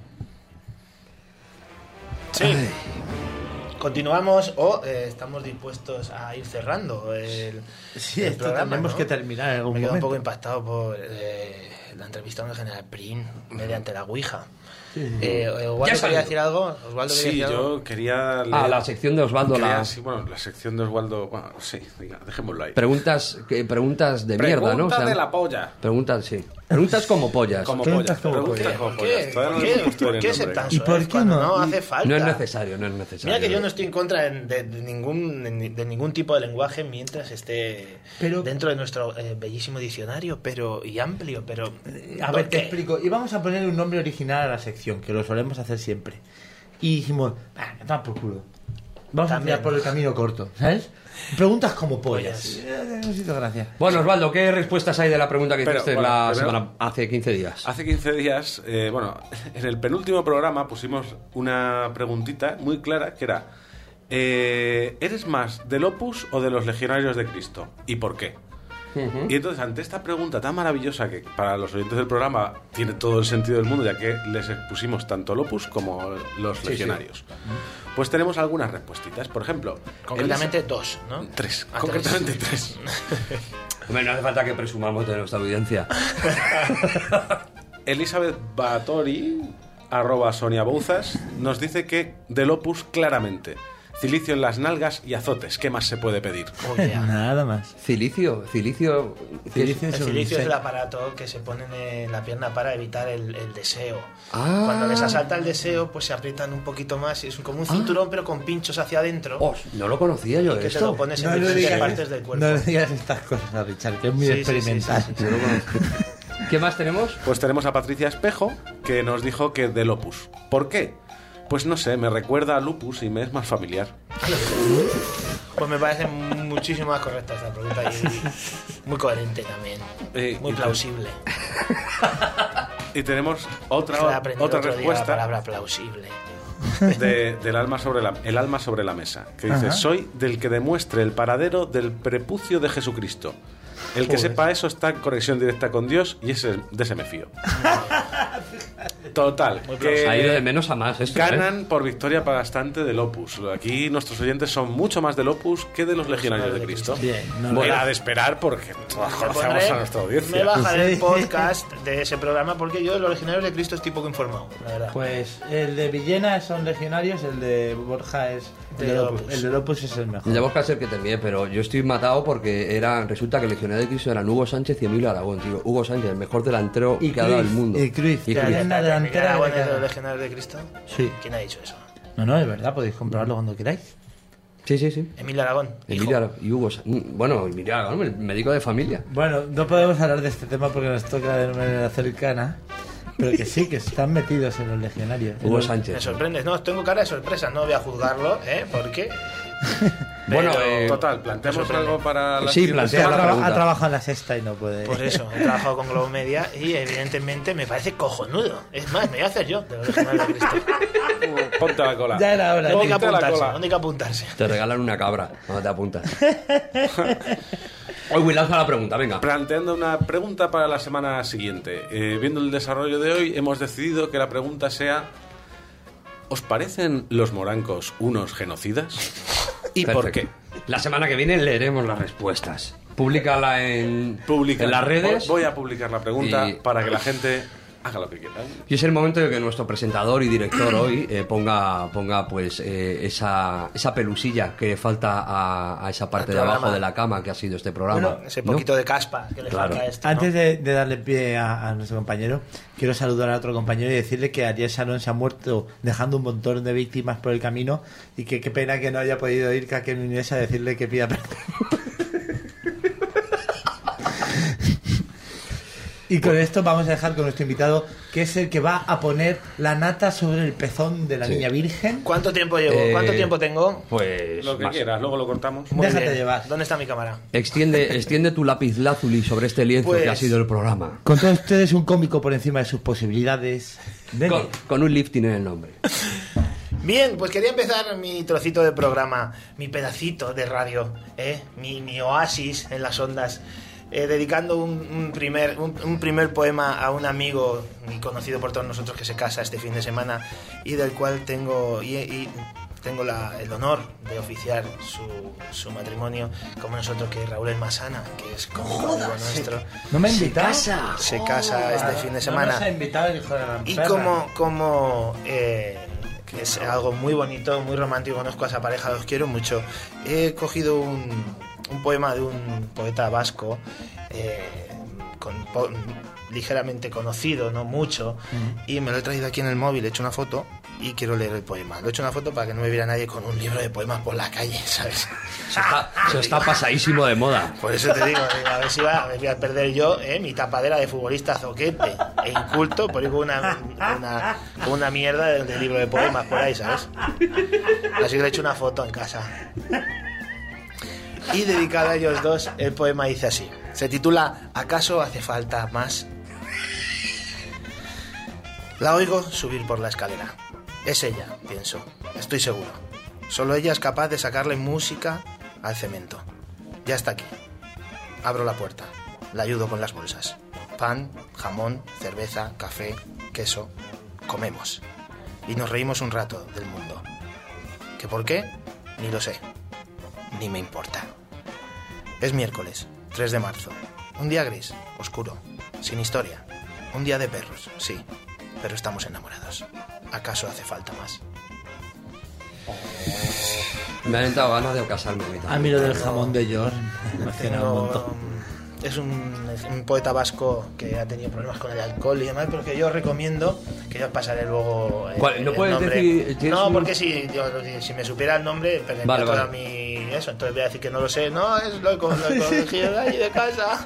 Sí. Continuamos o eh, estamos dispuestos a ir cerrando el, Sí, el esto programa, tenemos ¿no? que terminar en algún Me quedo un momento. poco impactado por eh, la entrevista con el general Prim mediante la Ouija. Eh, Osvaldo Ya quería salió. decir algo. Osvaldo quería Sí, decir algo. yo quería... Ah, leer- la sección de Osvaldo, quería- la... sí, bueno, la sección de Osvaldo... Bueno, sí, venga, dejémoslo ahí. Preguntas, que, preguntas de mierda, ¿no? O Pregunta sea, de la polla. Preguntas, sí. Preguntas como pollas. Como Preguntas pollas. como Preguntas pollas. como ¿Por pollas. qué? Todavía no ¿Por le qué? hemos puesto ¿Por el qué ese nombre. tan ¿Y por soez qué cuando no? no Y- hace falta? No es necesario, no es necesario. Mira que yo no estoy en contra de, de- de ningún de, de ningún tipo de lenguaje mientras esté Pero- dentro de nuestro eh, bellísimo diccionario, pero y amplio, pero A ¿por ver, te qué? explico. Y vamos a poner un nombre original a la sección, que lo solemos hacer siempre. Y dijimos, ah, me toma por culo. Vamos También. a tirar por el camino corto, ¿sabes? Preguntas como pollas. Pollas. Eh, Necesito gracias. Bueno, Osvaldo, ¿qué respuestas hay de la pregunta que Pero, hiciste bueno, la primero- semana hace quince días? Hace quince días, eh, bueno, en el penúltimo programa pusimos una preguntita muy clara que era eh, ¿eres más del Opus o de los Legionarios de Cristo? ¿Y por qué? Y entonces, ante esta pregunta tan maravillosa que para los oyentes del programa tiene todo el sentido del mundo, ya que les expusimos tanto el Opus como los sí. Legionarios, pues tenemos algunas respuestitas. Por ejemplo, Concretamente dos, ¿no? Elisa- tres, Ah, concretamente tres. Hombre, no hace falta que presumamos de nuestra audiencia. Elizabeth Batori, arroba Sonia Bouzas, nos dice que del Opus claramente. Cilicio en las nalgas y azotes. ¿Qué más se puede pedir? Oh, yeah. Nada más. Cilicio, cilicio... Cilicio El es un cilicio es se- el aparato que se ponen en la pierna para evitar el, el deseo. Ah. Cuando les asalta el deseo, pues se aprietan un poquito más. Es como un cinturón, pero con pinchos hacia adentro. Oh, no lo conocía yo y que te esto. lo pones en No le diferentes digas, partes del cuerpo. no le digas estas cosas a Richard, que es muy Sí, sí, experimental. sí, sí, sí. No lo conozco. ¿Qué más tenemos? Pues tenemos a Patricia Espejo, que nos dijo que del Opus. ¿Por qué? Pues no sé, me recuerda a Lupus y me es más familiar. Pues me parece muchísimo más correcta esta pregunta y muy coherente también. Eh, Muy y te- plausible. Y tenemos La he otra, aprendido otra otro día la respuesta. palabra plausible. de, del alma sobre la, el alma sobre la mesa, que dice: Ajá. soy del que demuestre el paradero del prepucio de Jesucristo. El que Joder. sepa eso está en conexión directa con Dios y ese, de ese me fío. Total, que Ha ido de menos a más esto, ¿eh? ganan por victoria bastante del Opus. Aquí nuestros oyentes son mucho más del Opus que de los legionarios de Cristo. Bien, no, Bueno, no. era de esperar porque todos Me conocemos pondré- a nuestra audiencia. Me bajaré el Sí. podcast de ese programa porque yo de los legionarios de Cristo estoy poco informado, la verdad. Pues el de Villena son legionarios, el de Borja es el De de Opus. Opus. El de Opus es el mejor. Ya busca ser que te envíe, pero yo estoy matado porque era, resulta que el legionario de Cristo eran Hugo Sánchez y Emilio Aragón, tío. Hugo Sánchez, el mejor delantero Y que ha dado el Cruyff, mundo. y Cruyff, Y que Cruyff. había una delantera Mira, de bueno, de cada- los legionarios de Cristo. Sí. ¿Quién ha dicho eso? No, no, es verdad, podéis comprobarlo cuando queráis. Sí, sí, sí. Emilio Aragón. hijo. Emilio Aragón y Hugo Sánchez. Bueno, Emilio Aragón, el médico de familia. Bueno, no podemos hablar de este tema porque nos toca de manera cercana, pero que sí, que están metidos en los legionarios. Hugo En los- Me Sánchez. sorprendes. No, tengo cara de sorpresa. No voy a juzgarlo, ¿eh? Porque... Bueno, Pero- eh, Total, planteamos me sorprende. algo para la Sí, siguiente plantea Ha, la semana. traba- pregunta. ha trabajado en la sexta y no puede. Por eso, he trabajado con Globo Media y evidentemente me parece cojonudo. Es más, me voy a hacer yo de los legionarios de Cristo. Ponte la cola. Ya era hora. ¿Dónde hay que Ponte la apuntarse? cola. ¿Dónde hay que apuntarse? Te regalan una cabra cuando te apuntas. Hoy Will lanza la pregunta, venga. Planteando una pregunta para la semana siguiente. Eh, viendo el desarrollo de hoy, hemos decidido que la pregunta sea: ¿os parecen los morancos unos genocidas? ¿Y por Perfecto. qué? La semana que viene leeremos las respuestas. Públicala en, Publica- en las redes. Voy a publicar la pregunta Y- para que la gente haga lo que quiera. Y es el momento de que nuestro presentador y director hoy eh, ponga, ponga pues eh, esa, esa pelusilla que falta a, a esa parte Al de abajo programa. de la cama que ha sido este programa. Bueno, ese ¿no? poquito de caspa que le Claro. falta a este, ¿no? Antes de, de darle pie a, a nuestro compañero, quiero saludar a otro compañero y decirle que Ariel Salón se ha muerto dejando un montón de víctimas por el camino y que qué pena que no haya podido ir Kake Núñez a decirle que pida perdón. Y con esto vamos a dejar con nuestro invitado, que es el que va a poner la nata sobre el pezón de la Sí. niña virgen. ¿Cuánto tiempo llevo? Eh, ¿Cuánto tiempo tengo? Pues Lo que más. quieras, luego lo cortamos. Muy déjate bien. llevar. ¿Dónde está mi cámara? Extiende, extiende tu lápiz lázuli sobre este lienzo Pues- que ha sido el programa. Con todos ustedes un cómico por encima de sus posibilidades. Nene. Con, con un lifting en el nombre. Bien, pues quería empezar mi trocito de programa, mi pedacito de radio, ¿eh? mi, mi oasis en las ondas, eh, dedicando un, un primer, un, un primer poema a un amigo y conocido por todos nosotros que se casa este fin de semana y del cual tengo, y, y tengo la- el honor de oficiar su, su matrimonio, como nosotros, que es Raúl El Masana, que es cómico amigo nuestro. ¿No me ha invitado? Se casa este fin de semana. No nos ha invitado el hijo de la Y perra. como, como eh, que es algo muy bonito, muy romántico, conozco a esa pareja, los quiero mucho, he cogido un, un poema de un poeta vasco, eh, con, po- ligeramente conocido, no mucho, y me lo he traído aquí en el móvil, he hecho una foto y quiero leer el poema. Lo he hecho una foto para que no me viera nadie con un libro de poemas por la calle, ¿sabes? Eso está, eso está pasadísimo de moda. Por eso te digo, digo, a ver si va, a ver, voy a perder yo eh, mi tapadera de futbolista zoquete e inculto por ir con una, una, con una mierda de, de libro de poemas por ahí, ¿sabes? Así que le he hecho una foto en casa. Y dedicado a ellos dos, el poema dice así. Se titula ¿Acaso hace falta más? La oigo subir por la escalera. Es ella, pienso, estoy seguro. Solo ella es capaz de sacarle música al cemento. Ya está aquí. Abro la puerta. La ayudo con las bolsas. Pan, jamón, cerveza, café, queso. Comemos. Y nos reímos un rato del mundo. ¿Que por qué? Ni lo sé. Ni me importa. Es miércoles, tres de marzo. Un día gris, oscuro, sin historia. Un día de perros, sí. Pero estamos enamorados. ¿Acaso hace falta más? Me han entrado ganas de casarme a mí también. A mí lo del jamón de York me emociona un Tengo, montón. um, es un, es un poeta vasco que ha tenido problemas con el alcohol y demás, pero que yo recomiendo, que yo pasaré luego el, ¿Cuál? ¿No el puedes nombre. decir- tienes No, un- porque si, yo- si me supiera el nombre, perdería Vale, toda vale. mi... Eso, entonces voy a decir que no lo sé. No, es lo he, co- lo he cogido de ahí de casa.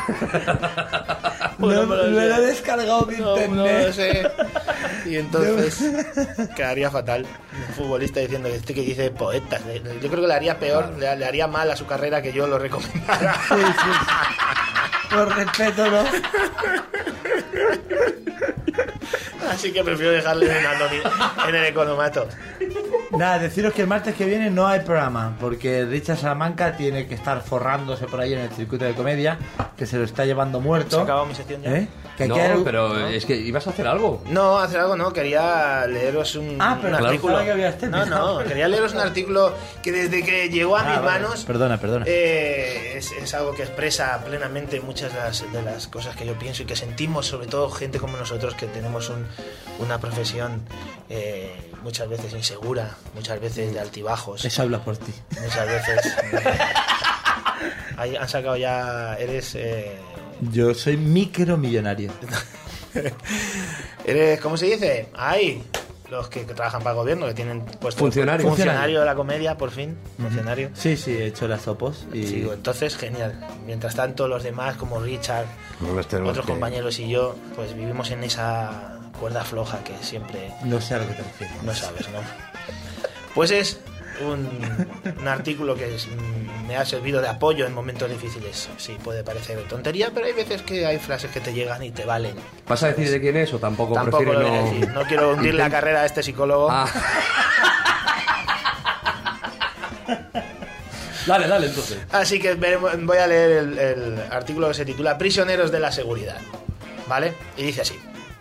Pues No, me lo lo sé. he descargado de No, no internet. lo sé. Y entonces quedaría fatal un futbolista diciendo que este que dice poetas. Le- le- Yo creo que le haría peor, le, le haría mal a su carrera que yo lo recomendara. Sí, sí. Por respeto, ¿no? Así que prefiero dejarle en, anoni- en el economato. Nada, deciros que el martes que viene no hay programa, porque Richard Salamanca tiene que estar forrándose por ahí en el circuito de comedia, que se lo está llevando muerto. ¿Se ha acabado mi sección ya? ¿Eh? Que aquí No, hay- pero ¿no? es que ibas a hacer algo. No, hacer algo no, quería leeros un, Ah, pero un claro, artículo. pensaba que habías No, terminado. no, quería leeros un artículo que desde que llegó a Ah, mis vale. manos Perdona, perdona. eh, es, es algo que expresa plenamente muchas de las, de las cosas que yo pienso y que sentimos, sobre todo gente como nosotros que tenemos un- una profesión eh, muchas veces insegura, muchas veces de altibajos, Eso habla por ti. muchas veces... eh, ahí han sacado ya... Eres... eh, Yo soy micromillonario. Eres, ¿cómo se dice? Ay, los que, que trabajan para el gobierno, que tienen puesto Funcionario. funcionario de la comedia, por fin, funcionario. Sí, sí, he hecho las opos y... Sí, entonces, genial. Mientras tanto, los demás, como Richard, Pues tenemos otros que- compañeros y yo, pues vivimos en esa cuerda floja que siempre No sé a lo que te refieres. no sabes, ¿no? Pues es un, un artículo que es- me ha servido de apoyo en momentos difíciles. Sí, puede parecer tontería, pero hay veces que hay frases que te llegan y te valen. ¿Vas a decir de quién es o tampoco, Tampoco lo prefieres voy a no? decir. No quiero hundir la Intent- carrera de este psicólogo. Ah. Dale, dale, entonces. Así que veremos- voy a leer el, el artículo que se titula Prisioneros de la seguridad. ¿Vale? Y dice así.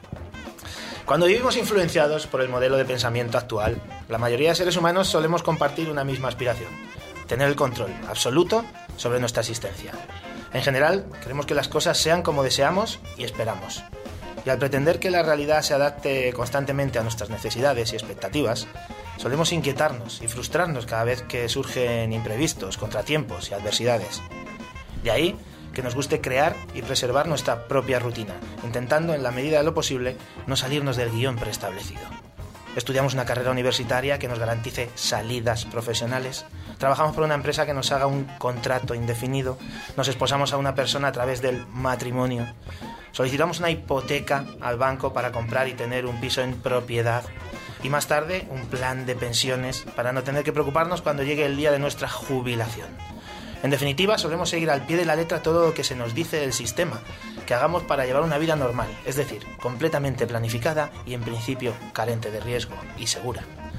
Cuando vivimos influenciados por el modelo de pensamiento actual, la mayoría de seres humanos solemos compartir una misma aspiración: tener el control absoluto sobre nuestra existencia. En general, queremos que las cosas sean como deseamos y esperamos. Y al pretender que la realidad se adapte constantemente a nuestras necesidades y expectativas, solemos inquietarnos y frustrarnos cada vez que surgen imprevistos, contratiempos y adversidades. De ahí que nos guste crear y preservar nuestra propia rutina, intentando en la medida de lo posible no salirnos del guión preestablecido. Estudiamos una carrera universitaria que nos garantice salidas profesionales, trabajamos por una empresa que nos haga un contrato indefinido, nos esposamos a una persona a través del matrimonio, solicitamos una hipoteca al banco para comprar y tener un piso en propiedad, y más tarde un plan de pensiones para no tener que preocuparnos cuando llegue el día de nuestra jubilación. En definitiva, solemos seguir al pie de la letra todo lo que se nos dice del sistema que hagamos para llevar una vida normal, es decir, completamente planificada y en principio carente de riesgo y segura.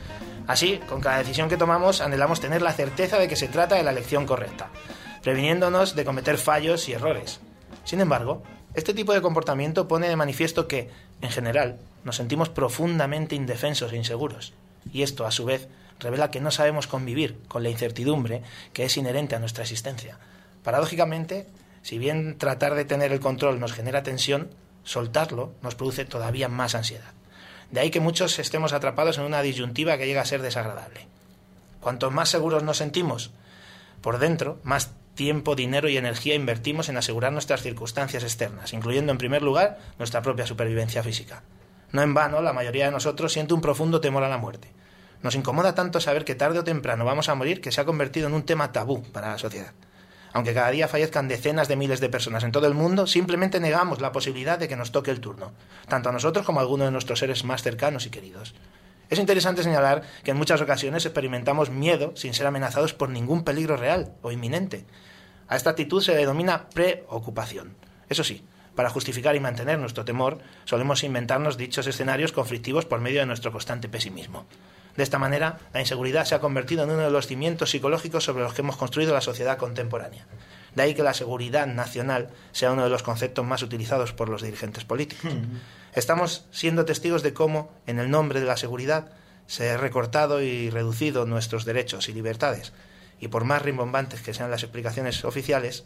Así, con cada decisión que tomamos, anhelamos tener la certeza de que se trata de la elección correcta, previniéndonos de cometer fallos y errores. Sin embargo, este tipo de comportamiento pone de manifiesto que, en general, nos sentimos profundamente indefensos e inseguros, y esto, a su vez, revela que no sabemos convivir con la incertidumbre que es inherente a nuestra existencia. Paradójicamente, si bien tratar de tener el control nos genera tensión, soltarlo nos produce todavía más ansiedad. De ahí que muchos estemos atrapados en una disyuntiva que llega a ser desagradable. Cuanto más seguros nos sentimos por dentro, más tiempo, dinero y energía invertimos en asegurar nuestras circunstancias externas, incluyendo en primer lugar nuestra propia supervivencia física. No en vano, la mayoría de nosotros siente un profundo temor a la muerte. Nos incomoda tanto saber que tarde o temprano vamos a morir que se ha convertido en un tema tabú para la sociedad. Aunque cada día fallezcan decenas de miles de personas en todo el mundo, simplemente negamos la posibilidad de que nos toque el turno, tanto a nosotros como a alguno de nuestros seres más cercanos y queridos. Es interesante señalar que en muchas ocasiones experimentamos miedo sin ser amenazados por ningún peligro real o inminente. A esta actitud se le denomina preocupación. Eso sí, para justificar y mantener nuestro temor, solemos inventarnos dichos escenarios conflictivos por medio de nuestro constante pesimismo. De esta manera, la inseguridad se ha convertido en uno de los cimientos psicológicos sobre los que hemos construido la sociedad contemporánea. De ahí que la seguridad nacional sea uno de los conceptos más utilizados por los dirigentes políticos. Estamos siendo testigos de cómo, en el nombre de la seguridad, se ha recortado y reducido nuestros derechos y libertades. Y por más rimbombantes que sean las explicaciones oficiales,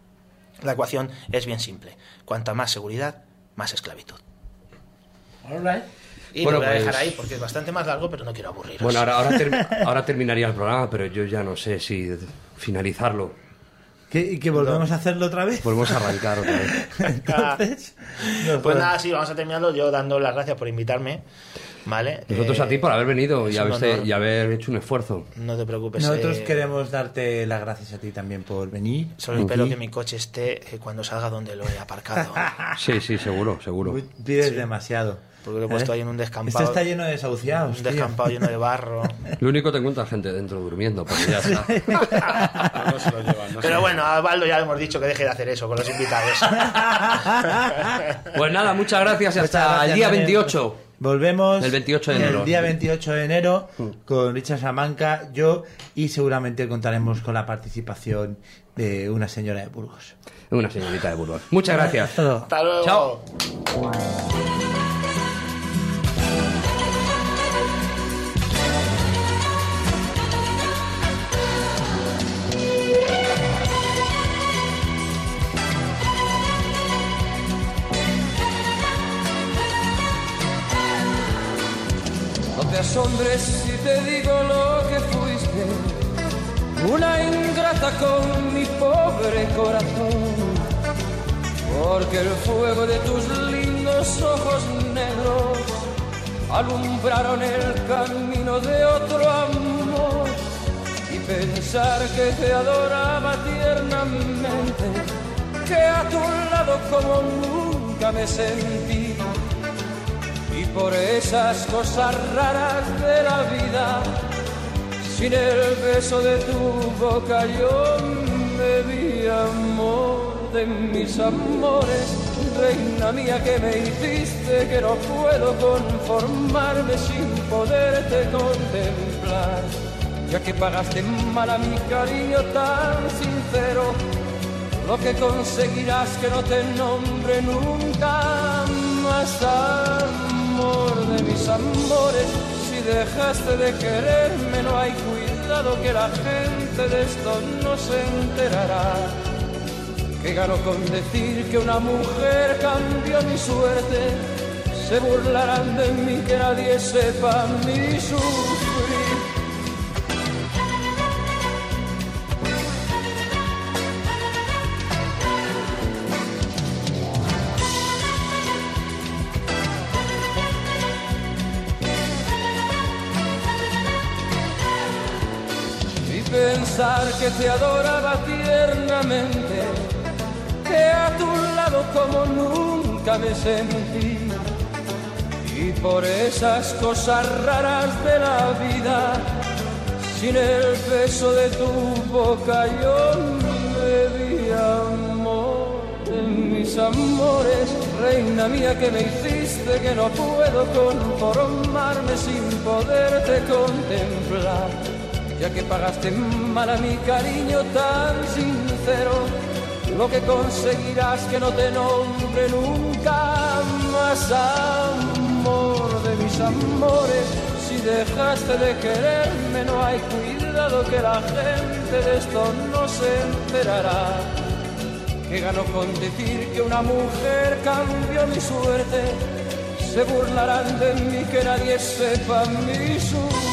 la ecuación es bien simple. Cuanta más seguridad, más esclavitud. All right. Y Bueno, lo voy a pues- dejar ahí porque es bastante más largo, pero no quiero aburriros. Bueno, ahora, ahora, ter- ahora terminaría el programa, pero yo ya no sé si finalizarlo. ¿Qué, ¿Y que volvemos a hacerlo otra vez? Volvemos a arrancar otra vez. Entonces, no, Pues joder. nada, sí, vamos a terminarlo yo dando las gracias por invitarme, ¿vale? Nosotros Eh, a ti por haber venido y, es un haberte- honor. y haber hecho un esfuerzo. No te preocupes. Nosotros eh, queremos darte las gracias a ti también por venir. Solo espero Aquí. que mi coche esté eh, cuando salga donde lo he aparcado. Sí, sí, seguro, seguro. Uy, pides demasiado. Porque lo he puesto ¿Eh? ahí en un descampado. Esto está lleno de desahuciados. Un tío. descampado lleno de barro. Lo único te encuentras gente dentro durmiendo, pero ya está. No se lo llevan, no se Pero lo bueno, a Baldo ya le hemos dicho que deje de hacer eso con los invitados. Pues nada, muchas gracias y hasta Muchas gracias, el día Daniel. veintiocho. Volvemos el veintiocho de enero. El día veintiocho de enero con Richard Salamanca, yo, y seguramente contaremos con la participación de una señora de Burgos. Una señorita de Burgos. Muchas gracias. Hasta luego. Hasta luego. Chao. No te asombres si te digo lo que fuiste, una ingrata con mi pobre corazón, porque el fuego de tus lindos ojos negros alumbraron el camino de otro amor, y pensar que te adoraba tiernamente, que a tu lado como nunca me sentí. Y por esas cosas raras de la vida, sin el beso de tu boca yo me vi, amor de mis amores, reina mía que me hiciste, que no puedo conformarme sin poderte contemplar, ya que pagaste mal a mi cariño tan sincero, lo que conseguirás que no te nombre nunca más, amor de mis amores. Si dejaste de quererme no hay cuidado que la gente de esto no se enterará. Que gano con decir que una mujer cambió mi suerte, se burlarán de mí que nadie sepa mi sufrir. Pensar que te adoraba tiernamente, que a tu lado como nunca me sentí, y por esas cosas raras de la vida, sin el beso de tu boca yo me vi, amor de mis amores, reina mía que me hiciste, que no puedo conformarme sin poderte contemplar, ya que pagaste mal a mi cariño tan sincero, lo que conseguirás que no te nombre nunca más, amor de mis amores. Si dejaste de quererme no hay cuidado que la gente de esto no se enterará. Que gano con decir que una mujer cambió mi suerte, se burlarán de mí que nadie sepa mi suerte.